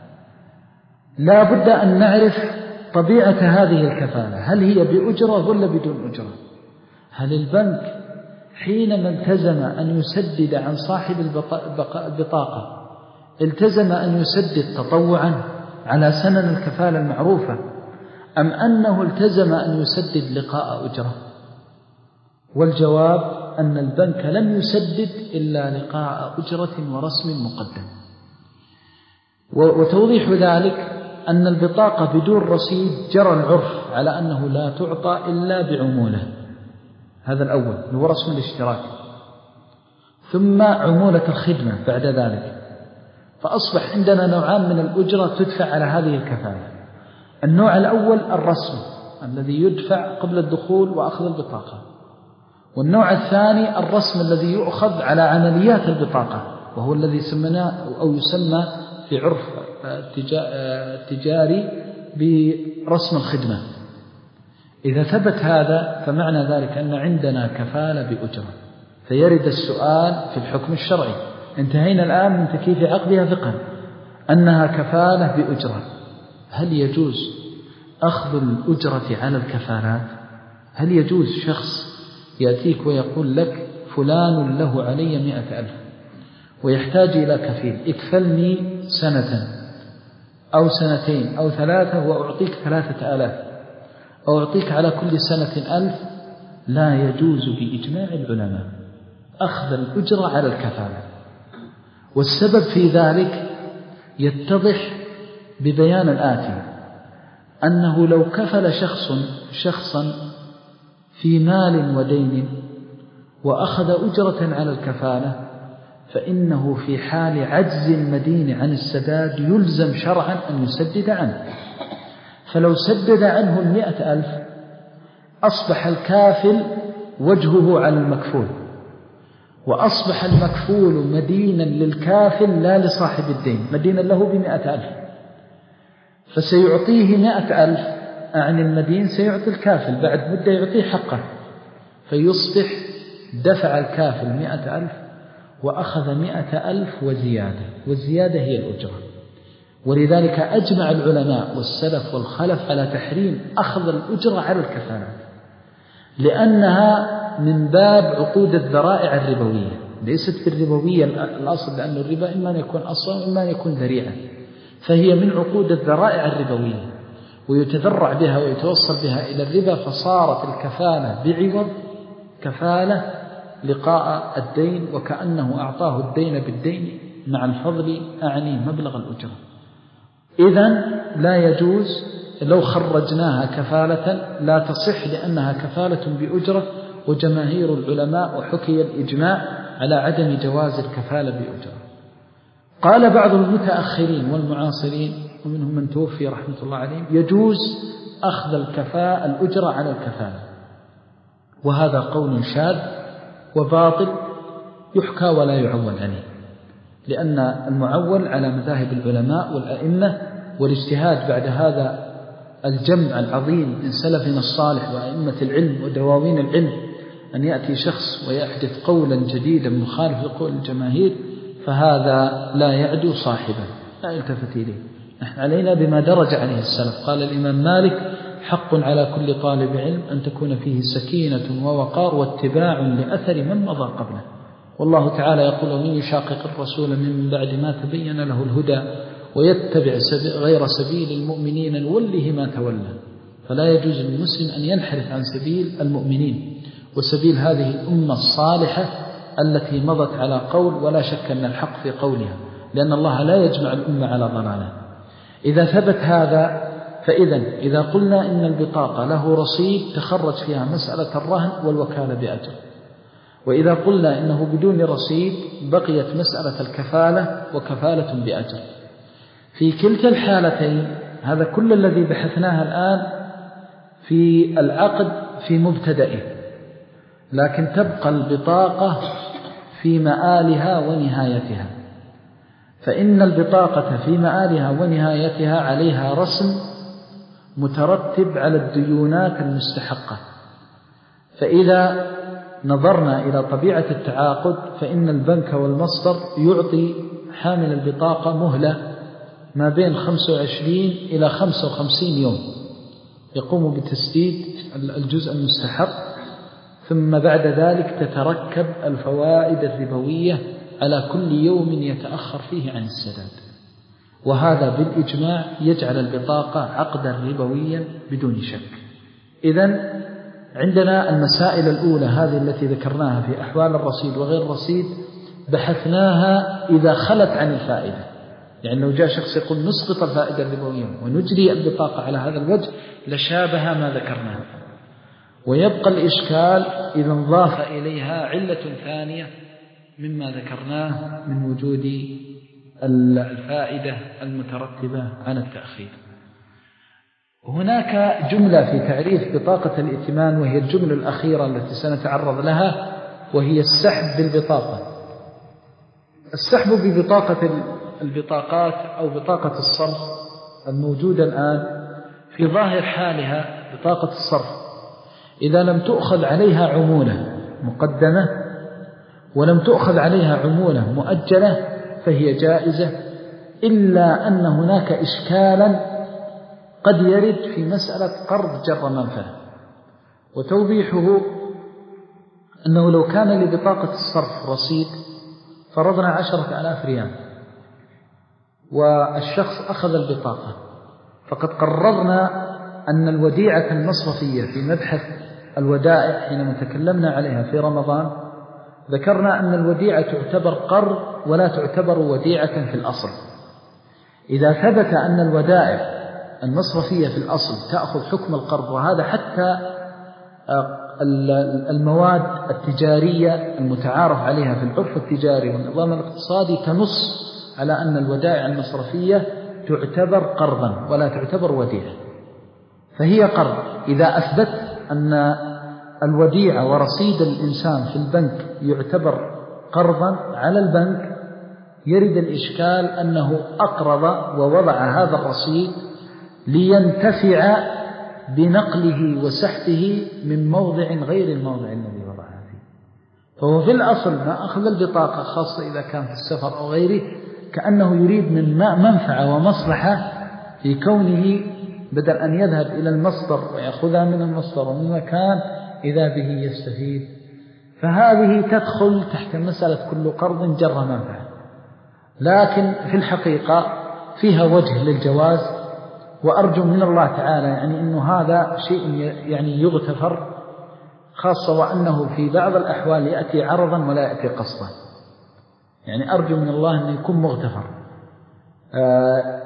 لا بد أن نعرف طبيعة هذه الكفالة، هل هي بأجرة ولا بدون أجرة؟ هل البنك حينما التزم أن يسدد عن صاحب البطاقة التزم أن يسدد تطوعا على سنن الكفالة المعروفة، أم أنه التزم أن يسدد لقاء أجرة؟ والجواب أن البنك لم يسدد إلا لقاء أجرة ورسم مقدم. وتوضيح ذلك أن البطاقة بدون رصيد جرى العرف على أنه لا تعطى إلا بعمولة، هذا الأول هو رسم الاشتراك، ثم عمولة الخدمة بعد ذلك. فأصبح عندنا نوعان من الأجرة تدفع على هذه الكفالة. النوع الأول الرسم الذي يدفع قبل الدخول وأخذ البطاقة، والنوع الثاني الرسم الذي يؤخذ على عمليات البطاقة، وهو الذي سمناه أو يسمى في عرف التجاري برسم الخدمة. إذا ثبت هذا فمعنى ذلك أن عندنا كفالة بأجرة، فيرد السؤال في الحكم الشرعي. انتهينا الآن من تكييف عقدها فقها أنها كفالة بأجرة. هل يجوز أخذ الأجرة على الكفالات؟ هل يجوز شخص يأتيك ويقول لك فلان له علي مئة ألف ويحتاج إلى كفيل، اكفلني سنة أو سنتين أو ثلاثة وأعطيك ثلاثة آلاف، أو أعطيك على كل سنة ألف؟ لا يجوز بإجماع العلماء أخذ الأجرة على الكفالة. والسبب في ذلك يتضح ببيان الآتي: أنه لو كفل شخص شخصا في مال ودين وأخذ أجرة على الكفالة، فإنه في حال عجز المدين عن السداد يلزم شرعا أن يسدد عنه. فلو سدد عنه المئة ألف أصبح الكافل وجهه على المكفول، وأصبح المكفول مدينا للكافل لا لصاحب الدين، مدينا له بمئة ألف، فسيعطيه مئة ألف عن المدين، سيعطي الكافل بعد مدة يعطيه حقه، فيصبح دفع الكافل مئة ألف وأخذ مئة ألف وزيادة، والزيادة هي الأجرة. ولذلك أجمع العلماء والسلف والخلف على تحريم أخذ الأجرة على الكفالات، لأنها من باب عقود الذرائع الربوية. ليست بالربوية الأصل، لأن الربا إما أن يكون أصلا وإما أن يكون ذريعا، فهي من عقود الذرائع الربوية ويتذرع بها ويتوصل بها إلى الربا، فصارت الكفالة بعوض كفالة لقاء الدين، وكأنه أعطاه الدين بالدين مع الفضل، أعني مبلغ الأجرة. إذن لا يجوز لو خرجناها كفالة لا تصح لأنها كفالة بأجرة، وجماهير العلماء وحكي الإجماع على عدم جواز الكفالة بأجرة. قال بعض المتأخرين والمعاصرين ومنهم من توفي رحمة الله عليه يجوز أخذ الكفاءة الأجرة على الكفالة، وهذا قول شاذ وباطل يحكى ولا يعول عليه، لأن المعول على مذاهب العلماء والأئمة والاجتهاد بعد هذا الجمع العظيم من سلفنا الصالح وأئمة العلم ودواوين العلم، أن يأتي شخص ويحدث قولا جديدا مخالف لقول الجماهير، فهذا لا يعدو صاحبه، لا يلتفت إليه. نحن علينا بما درج عليه السلف. قال الإمام مالك: حق على كل طالب علم أن تكون فيه سكينة ووقار واتباع لأثر من مضى قبله. والله تعالى يقول: ومن يشاقق الرسول من بعد ما تبين له الهدى ويتبع غير سبيل المؤمنين نوله ما تولى. فلا يجوز للمسلم أن ينحرف عن سبيل المؤمنين وسبيل هذه الأمة الصالحة التي مضت على قول، ولا شك أن الحق في قولها، لأن الله لا يجمع الأمة على ضلالة. إذا ثبت هذا، فإذا إذا قلنا إن البطاقة له رصيد تخرج فيها مسألة الرهن والوكالة بأجر، وإذا قلنا إنه بدون رصيد بقيت مسألة الكفالة وكفالة بأجر. في كلتا الحالتين هذا كل الذي بحثناه الآن في العقد في مبتدئه، لكن تبقى البطاقة في مآلها ونهايتها. فإن البطاقة في مآلها ونهايتها عليها رسم مترتب على الديونات المستحقة. فإذا نظرنا إلى طبيعة التعاقد فإن البنك والمصدر يعطي حامل البطاقة مهلة ما بين خمسة وعشرين إلى خمسة وخمسين يوم يقوم بتسديد الجزء المستحق، ثم بعد ذلك تتركب الفوائد الربوية على كل يوم يتأخر فيه عن السداد. وهذا بالإجماع يجعل البطاقة عقدا ربويا بدون شك. إذن عندنا المسائل الأولى هذه التي ذكرناها في أحوال الرصيد وغير الرصيد بحثناها إذا خلت عن الفائدة، يعني لو جاء شخص يقول نسقط الفائدة الربوية ونجري البطاقة على هذا الوجه لشابه ما ذكرناه. ويبقى الإشكال إذا انضاف إليها علة ثانية مما ذكرناه من وجود الفائدة المترتبة على التأخير. هناك جملة في تعريف بطاقة الائتمان وهي الجملة الأخيرة التي سنتعرض لها، وهي السحب بالبطاقة. السحب ببطاقة البطاقات أو بطاقة الصرف الموجودة الآن في ظاهر حالها بطاقة الصرف إذا لم تؤخذ عليها عمولة مقدمة ولم تؤخذ عليها عمولة مؤجلة فهي جائزة، إلا أن هناك إشكالا قد يرد في مسألة قرض جر منفعة. وتوضيحه أنه لو كان لبطاقة الصرف رصيد فرضنا عشرة آلاف ريال والشخص أخذ البطاقة، فقد قررنا أن الوديعة المصرفية في مبحث الودائع حينما تكلمنا عليها في رمضان ذكرنا أن الوديعة تعتبر قرض ولا تعتبر وديعة في الأصل. إذا ثبت أن الودائع المصرفية في الأصل تأخذ حكم القرض، وهذا حتى المواد التجارية المتعارف عليها في العرف التجاري والنظام الاقتصادي تنص على أن الودائع المصرفية تعتبر قرضا ولا تعتبر وديعة، فهي قرض. إذا أثبت أن الوديعة ورصيد الإنسان في البنك يعتبر قرضا على البنك، يرد الإشكال أنه أقرض ووضع هذا الرصيد لينتفع بنقله وسحبه من موضع غير الموضع الذي وضعها فيه. فهو في الأصل ما أخذ البطاقة خاصة إذا كان في السفر أو غيره كأنه يريد من منفعة ومصلحة في كونه بدل أن يذهب إلى المصدر ويأخذها من المصدر ومن مكان إذا به يستفيد فهذه تدخل تحت مسألة كل قرض جر منفعة، لكن في الحقيقة فيها وجه للجواز، وأرجو من الله تعالى يعني أنه هذا شيء يعني يغتفر، خاصة وأنه في بعض الأحوال يأتي عرضا ولا يأتي قصدا، يعني أرجو من الله أنه يكون مغتفر. آه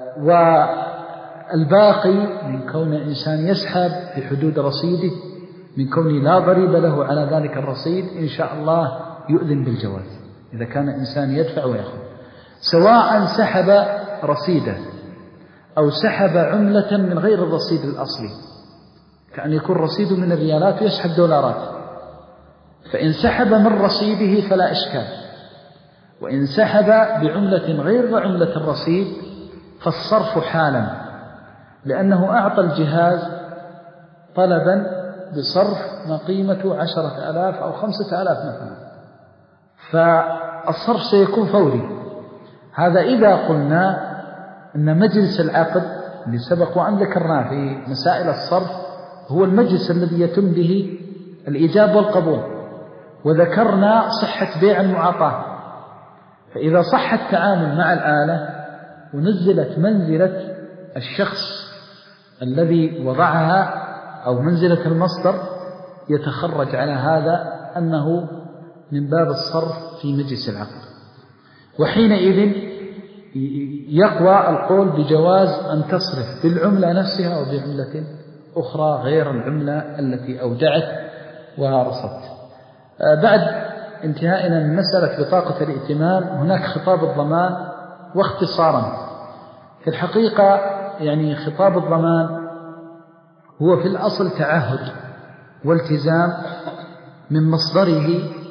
والباقي من كون الإنسان يسحب في حدود رصيده، من كون لا ضريب له على ذلك الرصيد، إن شاء الله يؤذن بالجواز إذا كان إنسان يدفع ويأخذ، سواء سحب رصيده أو سحب عملة من غير الرصيد الأصلي، كأن يكون رصيده من الريالات ويسحب دولارات، فإن سحب من رصيده فلا إشكال، وإن سحب بعملة غير عملة الرصيد فالصرف حالا، لأنه أعطى الجهاز طلبا بصرف ما قيمته عشرة آلاف أو خمسة آلاف مثلا، فالصرف سيكون فوري. هذا إذا قلنا أن مجلس العقد اللي سبق وأن ذكرناه في مسائل الصرف هو المجلس الذي يتم به الإيجاب والقبول، وذكرنا صحة بيع المعاطاة، فإذا صح التعامل مع الآلة ونزلت منزلة الشخص الذي وضعها أو منزلة المصدر، يتخرج على هذا أنه من باب الصرف في مجلس العقد، وحينئذ يقوى القول بجواز أن تصرف بالعملة نفسها أو بعملة أخرى غير العملة التي أودعت ورصدت. بعد انتهائنا من مسألة بطاقة الائتمان هناك خطاب الضمان، واختصارا في الحقيقة يعني خطاب الضمان هو في الأصل تعهد والتزام من مصدره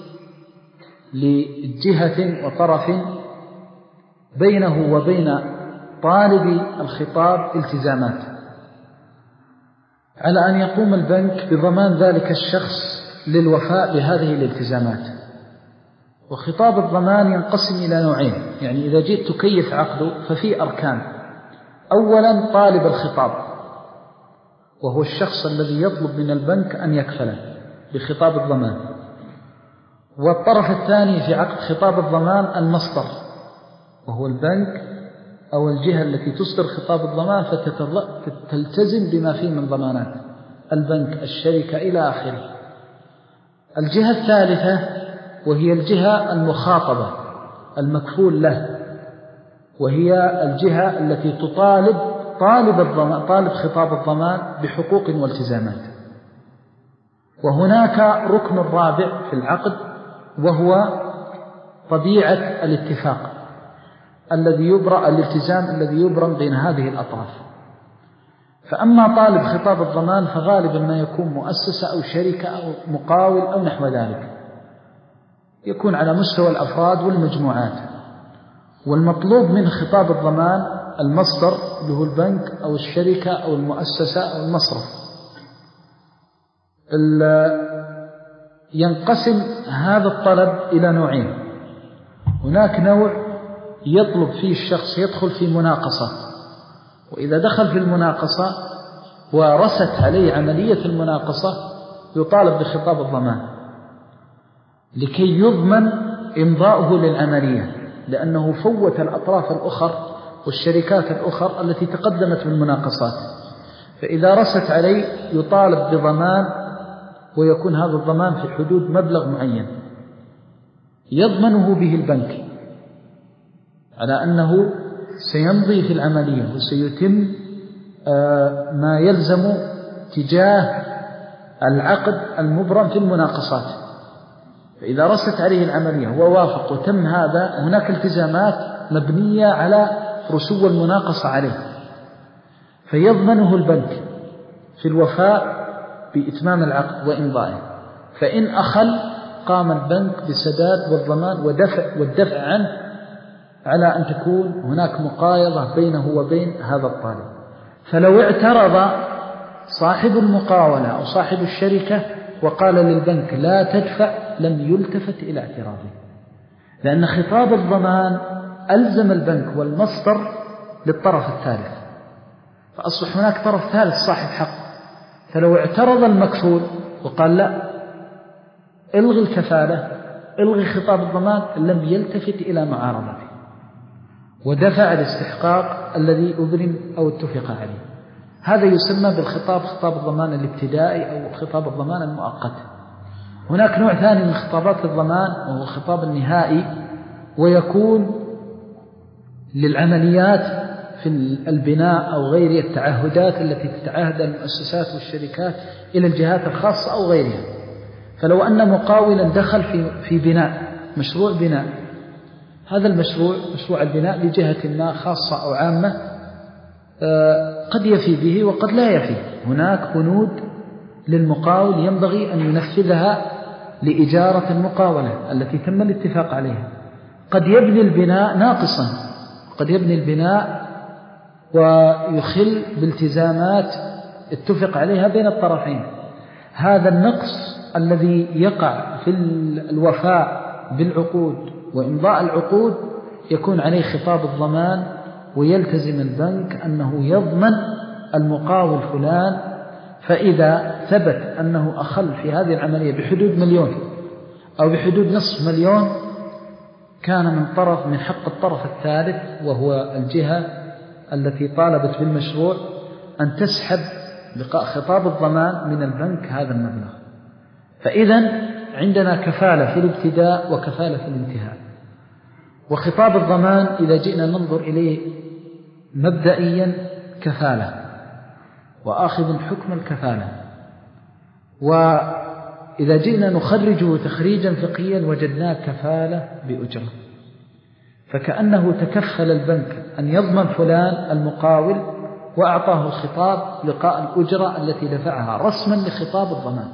لجهة وطرف بينه وبين طالب الخطاب التزامات، على أن يقوم البنك بضمان ذلك الشخص للوفاء بهذه الالتزامات. وخطاب الضمان ينقسم إلى نوعين، يعني إذا جئت تكيف عقده ففي أركان. أولا طالب الخطاب، وهو الشخص الذي يطلب من البنك أن يكفله بخطاب الضمان. والطرف الثاني في عقد خطاب الضمان المصدر، وهو البنك أو الجهة التي تصدر خطاب الضمان فتلتزم بما فيه من ضمانات، البنك، الشركة، إلى آخره. الجهة الثالثة وهي الجهة المخاطبة المكفول له، وهي الجهة التي تطالب طالب الضمان طالب خطاب الضمان بحقوق والتزامات. وهناك ركن رابع في العقد، وهو طبيعة الاتفاق الذي يبرأ الالتزام الذي يبرم بين هذه الأطراف. فأما طالب خطاب الضمان فغالبا ما يكون مؤسسة أو شركة أو مقاول أو نحو ذلك، يكون على مستوى الأفراد والمجموعات، والمطلوب من خطاب الضمان المصدر اللي هو البنك أو الشركة أو المؤسسة أو المصرف. ينقسم هذا الطلب إلى نوعين. هناك نوع يطلب فيه الشخص يدخل في مناقصة، وإذا دخل في المناقصة ورست عليه عملية المناقصة يطالب بخطاب الضمان لكي يضمن إمضاؤه للعملية، لأنه فوت الأطراف الأخر والشركات الأخر التي تقدمت بالمناقصات، فإذا رست عليه يطالب بضمان، ويكون هذا الضمان في حدود مبلغ معين يضمنه به البنك على أنه سيمضي في العملية وسيتم ما يلزم تجاه العقد المبرم في المناقصات. فإذا رست عليه العملية ووافق وتم هذا، هناك التزامات مبنية على رسو المناقصة عليه، فيضمنه البنك في الوفاء بإتمام العقد وإمضائه. فإن أخل قام البنك بسداد والضمان ودفع والدفع عنه، على أن تكون هناك مقايضة بينه وبين هذا الطالب. فلو اعترض صاحب المقاولة أو صاحب الشركة وقال للبنك لا تدفع، لم يلتفت إلى اعتراضه، لأن خطاب الضمان ألزم البنك والمصدر للطرف الثالث، فأصبح هناك طرف ثالث صاحب حق. فلو اعترض المكفول وقال لا الغي الكفالة، الغي خطاب الضمان، لم يلتفت إلى معارضته ودفع الاستحقاق الذي أبرم أو اتفق عليه. هذا يسمى بالخطاب خطاب الضمان الابتدائي أو خطاب الضمان المؤقت. هناك نوع ثاني من خطابات الضمان وهو الخطاب النهائي، ويكون للعمليات في البناء أو غير التعهدات التي تتعهد المؤسسات والشركات إلى الجهات الخاصة أو غيرها. فلو أن مقاولا دخل في في بناء مشروع بناء، هذا المشروع مشروع البناء لجهة ما خاصة أو عامة قد يفي به وقد لا يفي. هناك بنود للمقاول ينبغي أن ينفذها لإجارة المقاولة التي تم الاتفاق عليها. قد يبني البناء ناقصا، قد يبني البناء ويخل بالتزامات اتفق عليها بين الطرفين. هذا النقص الذي يقع في الوفاء بالعقود وإمضاء العقود يكون عليه خطاب الضمان، ويلتزم البنك أنه يضمن المقاول فلان. فإذا ثبت أنه أخل في هذه العملية بحدود مليون أو بحدود نصف مليون، كان من طرف من حق الطرف الثالث وهو الجهة التي طالبت بالمشروع أن تسحب خطاب الضمان من البنك هذا المبلغ. فإذا عندنا كفالة في الابتداء وكفالة في الانتهاء. وخطاب الضمان إذا جئنا ننظر إليه مبدئيا كفالة وآخذ حكم الكفالة، وإذا جئنا نخرجه تخريجا فقهيا وجدناه كفالة بأجرة، فكأنه تكفل البنك أن يضمن فلان المقاول وأعطاه الخطاب لقاء الأجرة التي دفعها رسما لخطاب الضمان.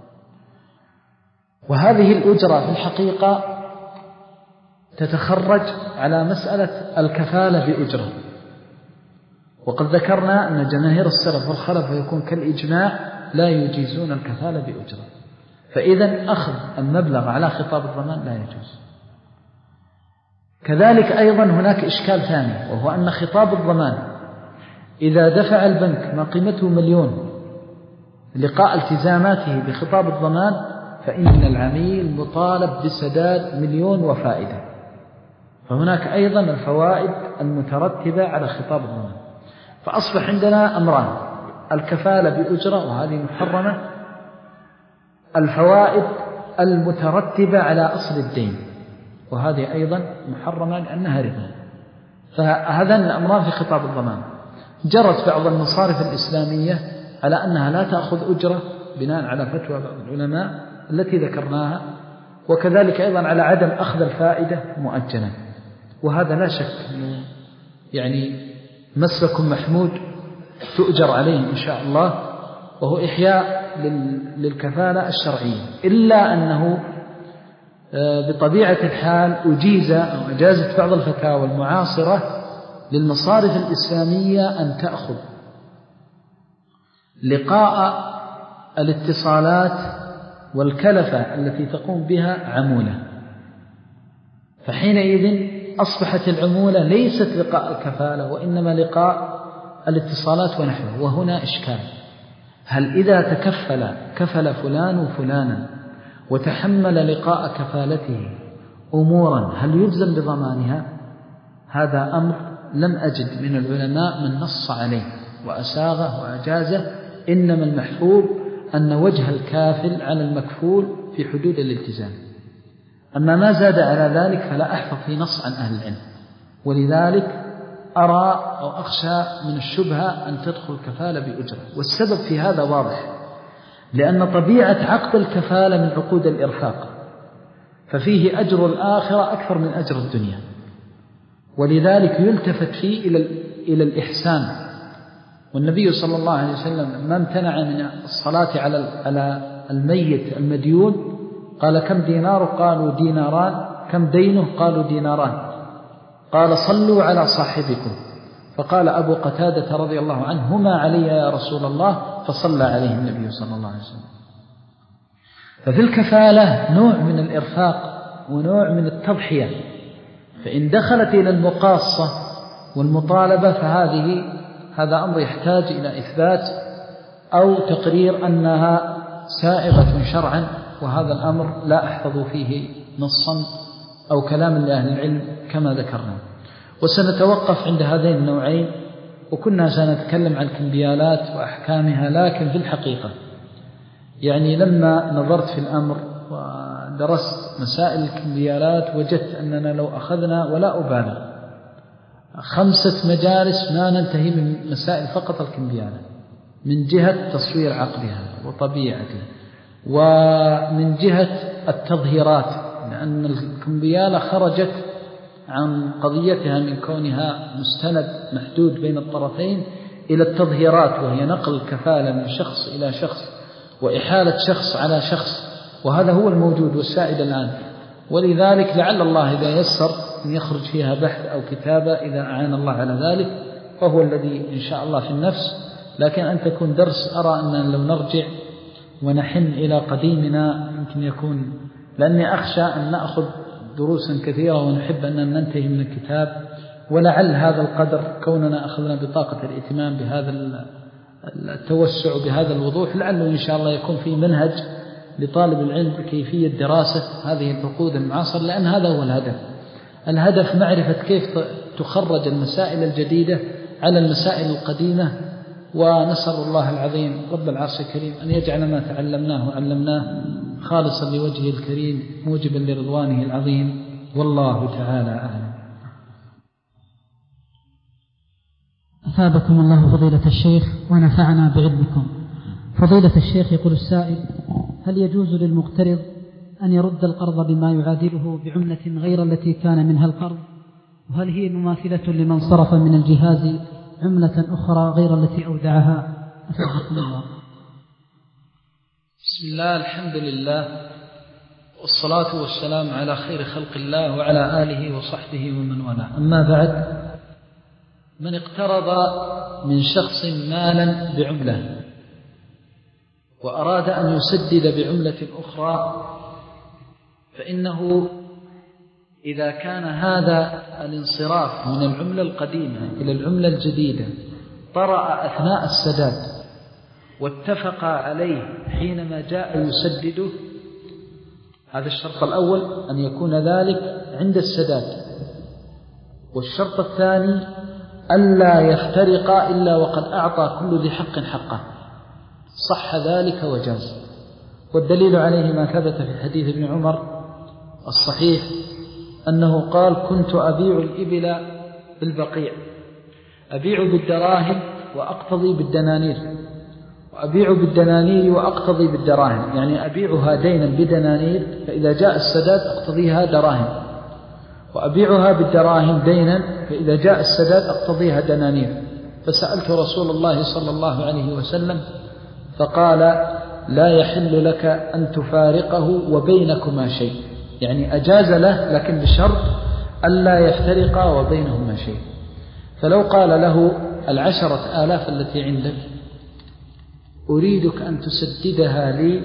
وهذه الأجرة في الحقيقة تتخرج على مسألة الكفالة بأجرة. وقد ذكرنا أن جماهير السلف والخلف يكون كالإجماع لا يجيزون الكفالة بأجرة، فإذا أخذ المبلغ على خطاب الضمان لا يجوز. كذلك أيضا هناك إشكال ثاني، وهو أن خطاب الضمان إذا دفع البنك ما قيمته مليون لقاء التزاماته بخطاب الضمان، فإن العميل مطالب بسداد مليون وفائدة. فهناك أيضا الفوائد المترتبة على خطاب الضمان. فأصبح عندنا أمران: الكفالة بأجرة وهذه محرمة، الفوائد المترتبة على أصل الدين وهذه أيضا محرمة لأنها ربا. فهذان الأمران في خطاب الضمان. جرت بعض المصارف الإسلامية على أنها لا تأخذ أجرة بناء على فتوى بعض العلماء التي ذكرناها، وكذلك أيضا على عدم أخذ الفائدة مؤجلا. وهذا لا شك يعني مسلك محمود تؤجر عليه إن شاء الله، وهو إحياء للكفالة الشرعية، إلا أنه بطبيعة الحال أجيز أو أجازت بعض الفتاوى المعاصرة للمصارف الإسلامية أن تأخذ لقاء الاتصالات والكلفة التي تقوم بها عمولة. فحينئذ أصبحت العمولة ليست لقاء الكفالة وإنما لقاء الاتصالات ونحوه. وهنا إشكال: هل إذا تكفل كفل فلان وفلانا وتحمل لقاء كفالته أمورا هل يلزم بضمانها؟ هذا أمر لم أجد من العلماء من نص عليه وأساغه وأجازه. إنما المحفوظ أن وجه الكافل على المكفول في حدود الالتزام، أما ما زاد على ذلك فلا أحفظ في نص عن أهل العلم. ولذلك أرى أو أخشى من الشبهة أن تدخل الكفالة بأجرة. والسبب في هذا واضح، لأن طبيعة عقد الكفالة من عقود الإرفاق، ففيه أجر الآخرة أكثر من أجر الدنيا، ولذلك يلتفت فيه إلى إلى الإحسان. والنبي صلى الله عليه وسلم ما امتنع من الصلاة على على الميت المديون قال: كم دينار؟ قالوا ديناران. كم دينه؟ قالوا ديناران. قال: صلوا على صاحبكم. فقال أبو قتادة رضي الله عنه: هما علي يا رسول الله، فصلى عليه النبي صلى الله عليه وسلم. ففي الكفالة نوع من الإرفاق ونوع من التضحية، فإن دخلت إلى المقاصة والمطالبة فهذه هذا أمر يحتاج إلى إثبات أو تقرير أنها سائغة شرعا وهذا الأمر لا أحفظ فيه نصا أو كلام لأهل العلم كما ذكرنا. وسنتوقف عند هذين النوعين، وكنا سنتكلم عن الكمبيالات وأحكامها، لكن في الحقيقة يعني لما نظرت في الأمر ودرست مسائل الكمبيالات وجدت أننا لو أخذنا ولا أبالغ خمسة مجالس ما ننتهي من مسائل فقط الكمبيالات، من جهة تصوير عقلها وطبيعتها، ومن جهة التظهيرات، لأن الكمبيالة خرجت عن قضيتها من كونها مستند محدود بين الطرفين إلى التظهيرات، وهي نقل الكفالة من شخص إلى شخص وإحالة شخص على شخص، وهذا هو الموجود والسائد الآن. ولذلك لعل الله إذا يسر أن يخرج فيها بحث أو كتابة إذا أعان الله على ذلك، وهو الذي إن شاء الله في النفس. لكن أن تكون درس أرى أن لو نرجع ونحن إلى قديمنا يمكن يكون، لأني أخشى أن نأخذ دروسا كثيرة ونحب أن ننتهي من الكتاب، ولعل هذا القدر كوننا أخذنا بطاقة الاهتمام بهذا التوسع بهذا الوضوح، لعله إن شاء الله يكون في منهج لطالب العلم بكيفية دراسة هذه العقود المعاصرة، لأن هذا هو الهدف. الهدف معرفة كيف تخرج المسائل الجديدة على المسائل القديمة. ونسأل الله العظيم رب العرش الكريم أن يجعل ما تعلمناه وعلمناه خالصا لوجهه الكريم موجبا لرضوانه العظيم، والله تعالى أعلم. أثابكم الله فضيلة الشيخ ونفعنا بعلمكم. فضيلة الشيخ، يقول السائل: هل يجوز للمقترض أن يرد القرض بما يعادله بعملة غير التي كان منها القرض؟ وهل هي مماثلة لمن صرف من الجهاز عملة أخرى غير التي أودعها؟ أثابكم الله. بسم الله، الحمد لله، والصلاة والسلام على خير خلق الله وعلى آله وصحبه ومن والاه. أما بعد، من اقترض من شخص مالا بعملة وأراد أن يسدد بعملة أخرى، فإنه إذا كان هذا الانصراف من العملة القديمة إلى العملة الجديدة طرأ أثناء السداد واتفق عليه حينما جاء يسدده، هذا الشرط الأول أن يكون ذلك عند السداد. والشرط الثاني ألا يفترقا إلا وقد أعطى كل ذي حق حقه، صح ذلك وجاز. والدليل عليه ما ثبت في حديث ابن عمر الصحيح أنه قال: كنت أبيع الإبل بالبقيع، أبيع بالدراهم وأقتضي بالدنانير، وأبيع بالدنانير وأقتضي بالدراهم، يعني أبيعها دينا بدنانير فإذا جاء السداد أقتضيها دراهم، وأبيعها بالدراهم دينا فإذا جاء السداد أقتضيها دنانير. فسألت رسول الله صلى الله عليه وسلم فقال: لا يحل لك أن تفارقه وبينكما شيء، يعني أجاز له لكن بشرط ألا يفترقا وبينهما شيء. فلو قال له: العشرة آلاف التي عندك أريدك أن تسددها لي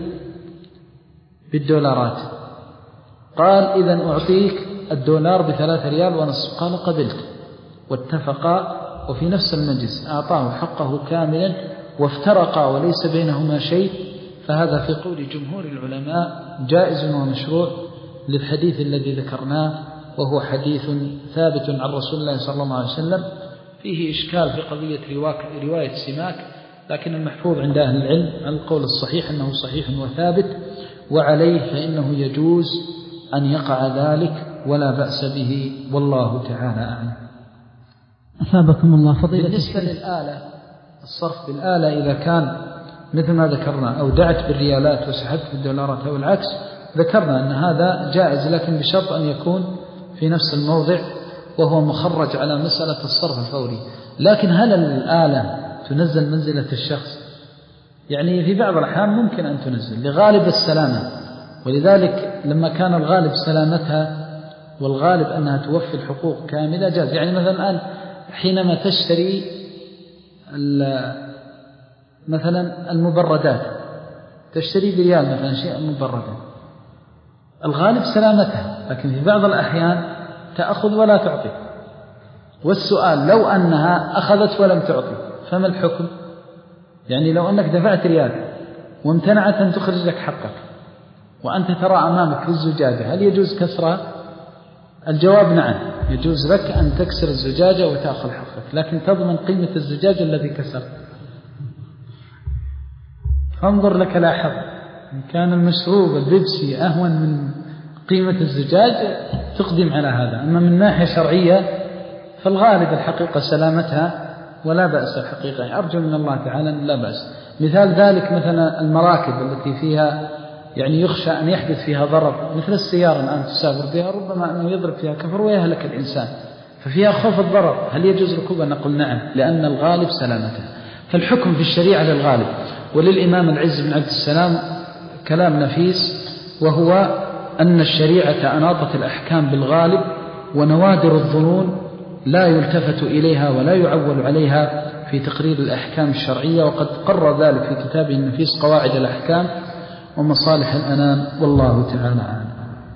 بالدولارات، قال: إذن أعطيك الدولار بثلاثة ريال ونصف، قال: قبلت. واتفقا، وفي نفس المجلس أعطاه حقه كاملا وافترقا وليس بينهما شيء. فهذا في قول جمهور العلماء جائز ومشروع للحديث الذي ذكرناه، وهو حديث ثابت عن رسول الله صلى الله عليه وسلم. فيه إشكال في قضية رواية سماك، لكن المحفوظ عند أهل العلم عن القول الصحيح أنه صحيح وثابت، وعليه فإنه يجوز أن يقع ذلك ولا بأس به، والله تعالى أعلم. أثابكم الله فضيلة. بالنسبة للآلة، الصرف بالآلة إذا كان مثل ما ذكرنا أودعت بالريالات وسحبت بالدولارات أو العكس، ذكرنا أن هذا جائز، لكن بشرط أن يكون في نفس الموضع وهو مخرج على مسألة الصرف الفوري. لكن هل الآلة تنزل منزلة الشخص؟ يعني في بعض الأحيان ممكن أن تنزل لغالب السلامة، ولذلك لما كان الغالب سلامتها والغالب أنها توفي الحقوق كاملة جاز. يعني مثلا الآن حينما تشتري مثلا المبردات، تشتري بريال مثلا شيء مبردة، الغالب سلامتها، لكن في بعض الأحيان تأخذ ولا تعطي. والسؤال: لو أنها أخذت ولم تعطي فما الحكم؟ يعني لو أنك دفعت ريال وامتنعت أن تخرج لك حقك، وأنت ترى أمامك في الزجاجة، هل يجوز كسرها؟ الجواب نعم، يجوز لك أن تكسر الزجاجة وتأخذ حقك، لكن تضمن قيمة الزجاجة الذي كسر. فانظر لك لاحظ، إن كان المشروب البيبسي أهون من قيمة الزجاج تقدم على هذا. أما من ناحية شرعية فالغالب الحقيقة سلامتها ولا بأس الحقيقة، أرجو من الله تعالى لا بأس. مثال ذلك مثلا المراكب التي فيها يعني يخشى أن يحدث فيها ضرر، مثل السيارة الآن تسافر بها ربما أنه يضرب فيها كفر ويهلك الإنسان، ففيها خوف الضرر، هل يجوز ركوبها؟ نقول نعم، لأن الغالب سلامتها. فالحكم في الشريعة للغالب. وللإمام العز بن عبد السلام كلام نفيس، وهو أن الشريعة أناطت الأحكام بالغالب، ونوادر الظنون لا يلتفت إليها ولا يعول عليها في تقرير الأحكام الشرعية، وقد قرر ذلك في كتابه النفيس قواعد الأحكام ومصالح الأنام، والله تعالى أعلم.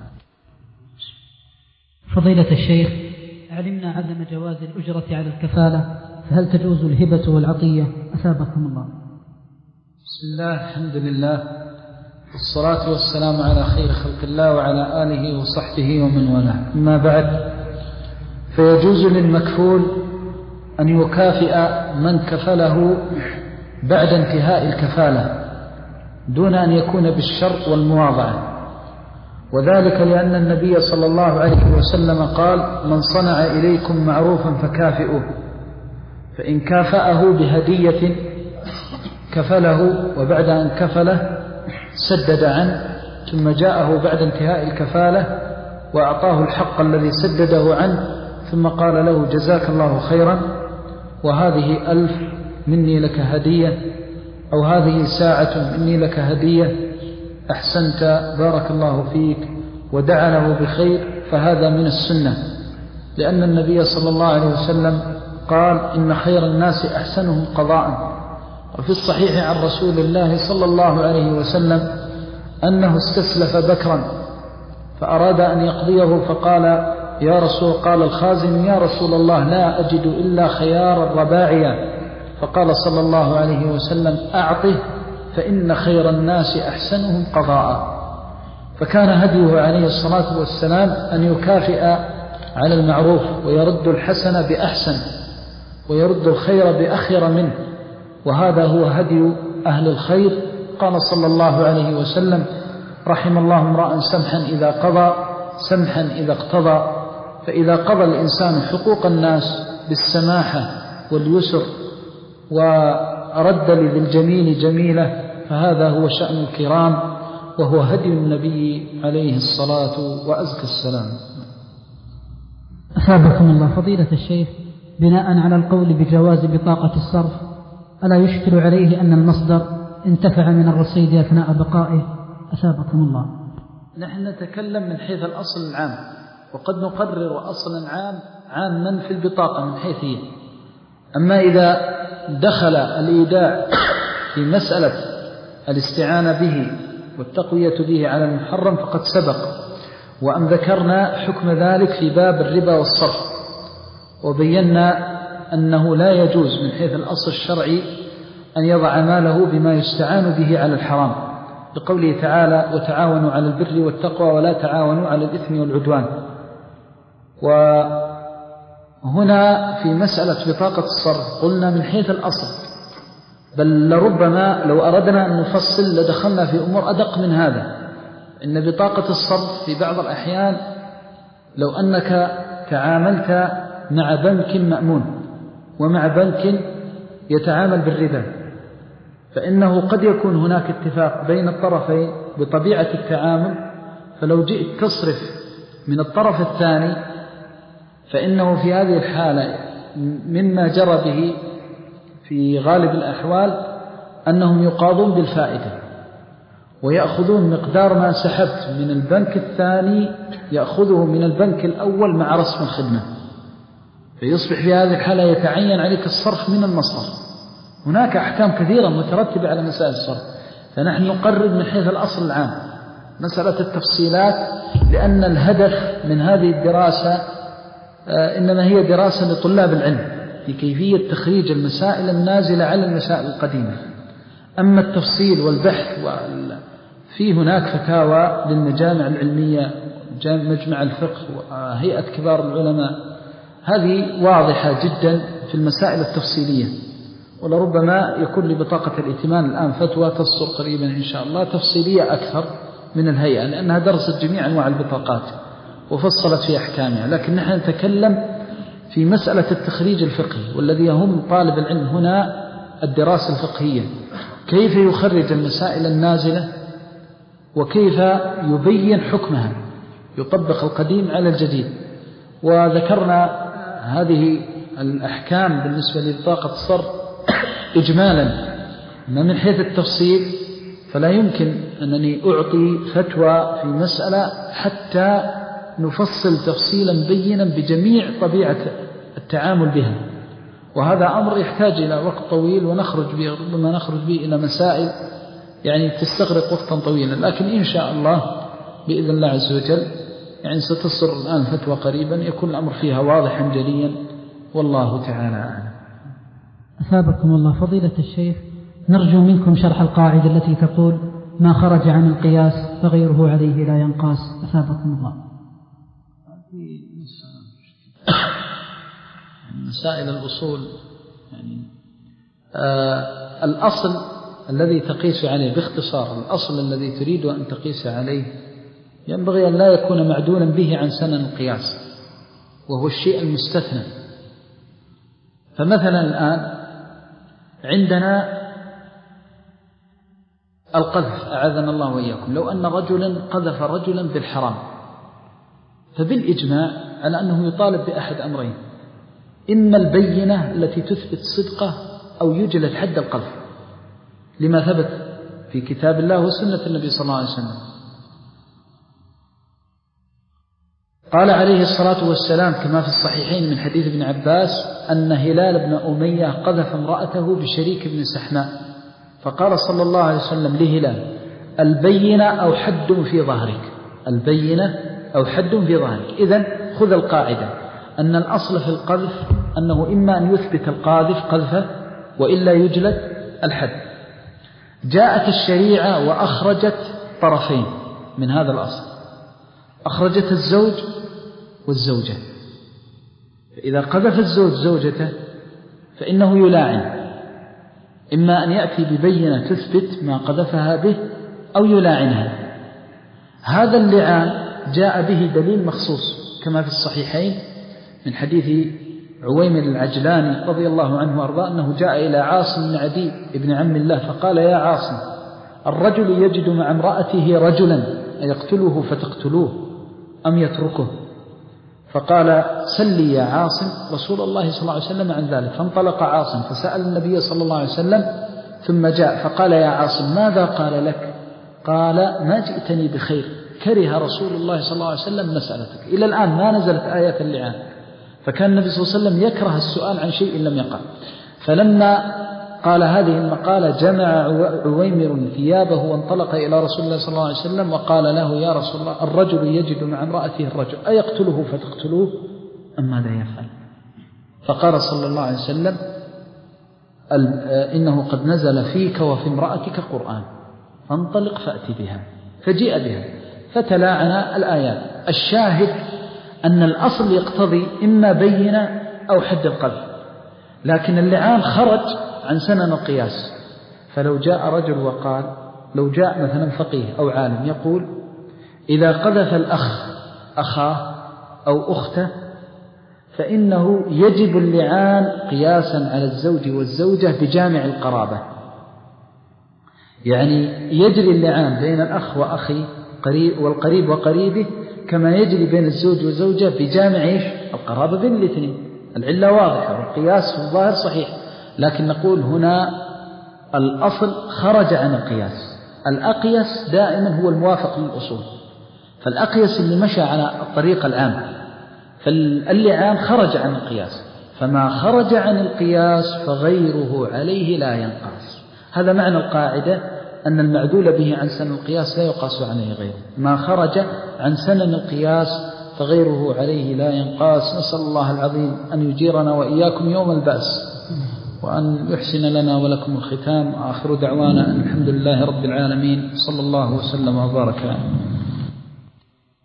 فضيلة الشيخ، علمنا عدم جواز الأجرة على الكفالة، فهل تجوز الهبة والعطية؟ أثابكم الله. بسم الله، الحمد لله، والصلاة والسلام على خير خلق الله وعلى آله وصحبه ومن والاه. أما بعد، فيجوز للمكفول أن يكافئ من كفله بعد انتهاء الكفالة دون أن يكون بالشرط والمواضعة، وذلك لأن النبي صلى الله عليه وسلم قال: من صنع إليكم معروفا فكافئوه، فإن كافأه بهدية كفله، وبعد أن كفله سدد عنه، ثم جاءه بعد انتهاء الكفالة وأعطاه الحق الذي سدده عنه، ثم قال له: جزاك الله خيرا، وهذه ألف مني لك هدية، أو هذه ساعة مني لك هدية، أحسنت بارك الله فيك، ودعا له بخير، فهذا من السنة، لأن النبي صلى الله عليه وسلم قال: إن خير الناس أحسنهم قضاء. وفي الصحيح عن رسول الله صلى الله عليه وسلم أنه استسلف بكرا فأراد أن يقضيه، فقال: يا رسول قال الخازن: يا رسول الله، لا أجد إلا خيار الرباعية. فقال صلى الله عليه وسلم: أعطه، فإن خير الناس أحسنهم قضاء. فكان هديه عليه الصلاة والسلام أن يكافئ على المعروف، ويرد الحسن بأحسن، ويرد الخير بأخير منه، وهذا هو هدي أهل الخير. قال صلى الله عليه وسلم: رحم الله امرأ سمحا إذا قضى، سمحا إذا اقتضى. فإذا قضى الإنسان حقوق الناس بالسماحة واليسر، ورد لذي الجميل جميلة، فهذا هو شأن الكرام، وهو هدي النبي عليه الصلاة وأزكى السلام. أثابكم الله. فضيلة الشيخ، بناء على القول بجواز بطاقة الصرف، ألا يشكل عليه أن المصدر انتفع من الرصيد أثناء بقائه؟ أثابكم الله. نحن نتكلم من حيث الأصل العام، وقد نقرر أصلا عام عاما في البطاقة من حيث هي. أما إذا دخل الإيداع في مسألة الاستعانة به والتقوية به على المحرم فقد سبق، وأن ذكرنا حكم ذلك في باب الربا والصرف، وبينا أنه لا يجوز من حيث الأصل الشرعي أن يضع ماله بما يستعان به على الحرام، بقوله تعالى: وتعاونوا على البر والتقوى ولا تعاونوا على الإثم والعدوان. وهنا في مسألة بطاقة الصرف قلنا من حيث الأصل، بل لربما لو أردنا أن نفصل لدخلنا في أمور أدق من هذا. إن بطاقة الصرف في بعض الأحيان لو أنك تعاملت مع بنك مأمون ومع بنك يتعامل بالربا، فإنه قد يكون هناك اتفاق بين الطرفين بطبيعة التعامل، فلو جئت تصرف من الطرف الثاني فإنه في هذه الحالة مما جرى به في غالب الأحوال أنهم يقاضون بالفائدة، ويأخذون مقدار ما سحبت من البنك الثاني يأخذه من البنك الأول مع رسم الخدمة، فيصبح في هذه الحالة يتعين عليك الصرف من المصدر. هناك أحكام كثيرة مترتبة على مسائل الصرف، فنحن نقرر من حيث الأصل العام مسألة التفصيلات، لأن الهدف من هذه الدراسة إنما هي دراسة لطلاب العلم لكيفية تخريج المسائل النازلة على المسائل القديمة. أما التفصيل والبحث في هناك فتاوى للمجامع العلمية، مجمع الفقه وهيئة كبار العلماء، هذه واضحة جدا في المسائل التفصيلية، ولربما يكون لبطاقة الائتمان الآن فتوى تصدر قريبا إن شاء الله تفصيلية أكثر من الهيئة، لأنها درست جميع أنواع البطاقات وفصلت في أحكامها. لكن نحن نتكلم في مسألة التخريج الفقهي، والذي يهم طالب العلم هنا الدراسة الفقهية، كيف يخرج المسائل النازلة وكيف يبين حكمها، يطبق القديم على الجديد. وذكرنا هذه الأحكام بالنسبة لبطاقة الصرف إجمالا، ما من حيث التفصيل فلا يمكن أنني أعطي فتوى في مسألة حتى نفصل تفصيلا بينا بجميع طبيعة التعامل بها، وهذا أمر يحتاج إلى وقت طويل، ونخرج به ربما نخرج به إلى مسائل يعني تستغرق وقتا طويلا. لكن إن شاء الله بإذن الله عز وجل يعني ستصدر الآن فتوى قريبا يكون الأمر فيها واضحا جليا، والله تعالى أعلم. أثابكم الله فضيلة الشيخ، نرجو منكم شرح القاعدة التي تقول ما خرج عن القياس فغيره عليه لا ينقاس. أثابكم الله. مسائل الأصول يعني آه الأصل الذي تقيس عليه، باختصار الأصل الذي تريد أن تقيس عليه ينبغي أن لا يكون معدولا به عن سنن القياس، وهو الشيء المستثنى. فمثلا الآن عندنا القذف، أعاذنا الله وإياكم، لو أن رجلا قذف رجلا بالحرام، فبالإجماع على أنه يطالب بأحد أمرين: إما البينة التي تثبت صدقه، أو يجلد حد القذف، لما ثبت في كتاب الله وسنة النبي صلى الله عليه وسلم. قال عليه الصلاة والسلام كما في الصحيحين من حديث ابن عباس أن هلال بن أمية قذف امرأته بشريك بن سحماء، فقال صلى الله عليه وسلم لهلال: البينة أو حد في ظهرك، البينة أو حد في ظهرك. إذن خذ القاعدة أن الأصل في القذف أنه إما أن يثبت القاذف قذفه وإلا يجلد الحد. جاءت الشريعة وأخرجت طرفين من هذا الأصل، أخرجت الزوج والزوجة. فإذا قذف الزوج زوجته فإنه يلاعن، إما أن يأتي ببينة تثبت ما قذفها به أو يلاعنها. هذا اللعان جاء به دليل مخصوص كما في الصحيحين من حديث عويمر العجلاني رضي الله عنه وأرضاه أنه جاء إلى عاصم بن عدي ابن عم الله فقال: يا عاصم، الرجل يجد مع امرأته رجلا أيقتله فتقتلوه أم يتركه؟ فقال: سلي يا عاصم رسول الله صلى الله عليه وسلم عن ذلك. فانطلق عاصم فسأل النبي صلى الله عليه وسلم، ثم جاء فقال: يا عاصم ماذا قال لك؟ قال: ما جئتني بخير، كره رسول الله صلى الله عليه وسلم مسألتك. إلى الآن ما نزلت آية اللعان، فكان النبي صلى الله عليه وسلم يكره السؤال عن شيء لم يقع. فلما قال هذه المقالة جمع عويمر ثيابه وانطلق إلى رسول الله صلى الله عليه وسلم وقال له: يا رسول الله، الرجل يجد مع امرأته الرجل أيقتله فتقتلوه أم ماذا يفعل؟ فقال صلى الله عليه وسلم: إنه قد نزل فيك وفي امرأتك قرآن، فانطلق فأتي بها. فجيء بها فتلاعن الآيات. الشاهد أن الأصل يقتضي إما بينة أو حد القذف، لكن اللعان خرج عن سنن القياس. فلو جاء رجل وقال، لو جاء مثلا فقيه أو عالم يقول: إذا قذف الأخ أخاه أو أخته فإنه يجب اللعان قياسا على الزوج والزوجة بجامع القرابة، يعني يجري اللعان بين الأخ وأخي قريب والقريب وقريبه كما يجري بين الزوج وزوجة بجامع إيش؟ القرابة بين الاثنين. العلة واضحة والقياس في الظاهر صحيح، لكن نقول هنا الأصل خرج عن القياس. الأقيس دائما هو الموافق للأصول، فالأقيس اللي مشى على الطريق العام، فاللعان خرج عن القياس، فما خرج عن القياس فغيره عليه لا ينقاس. هذا معنى القاعدة أن المعدول به عن سنن القياس لا يقاس عليه غيره. ما خرج عن سنن القياس فغيره عليه لا ينقاس. نسأل الله العظيم أن يجيرنا وإياكم يوم البأس. وأن يحسن لنا ولكم الختام. آخر دعوانا أن الحمد لله رب العالمين، صلى الله وسلم وبارك.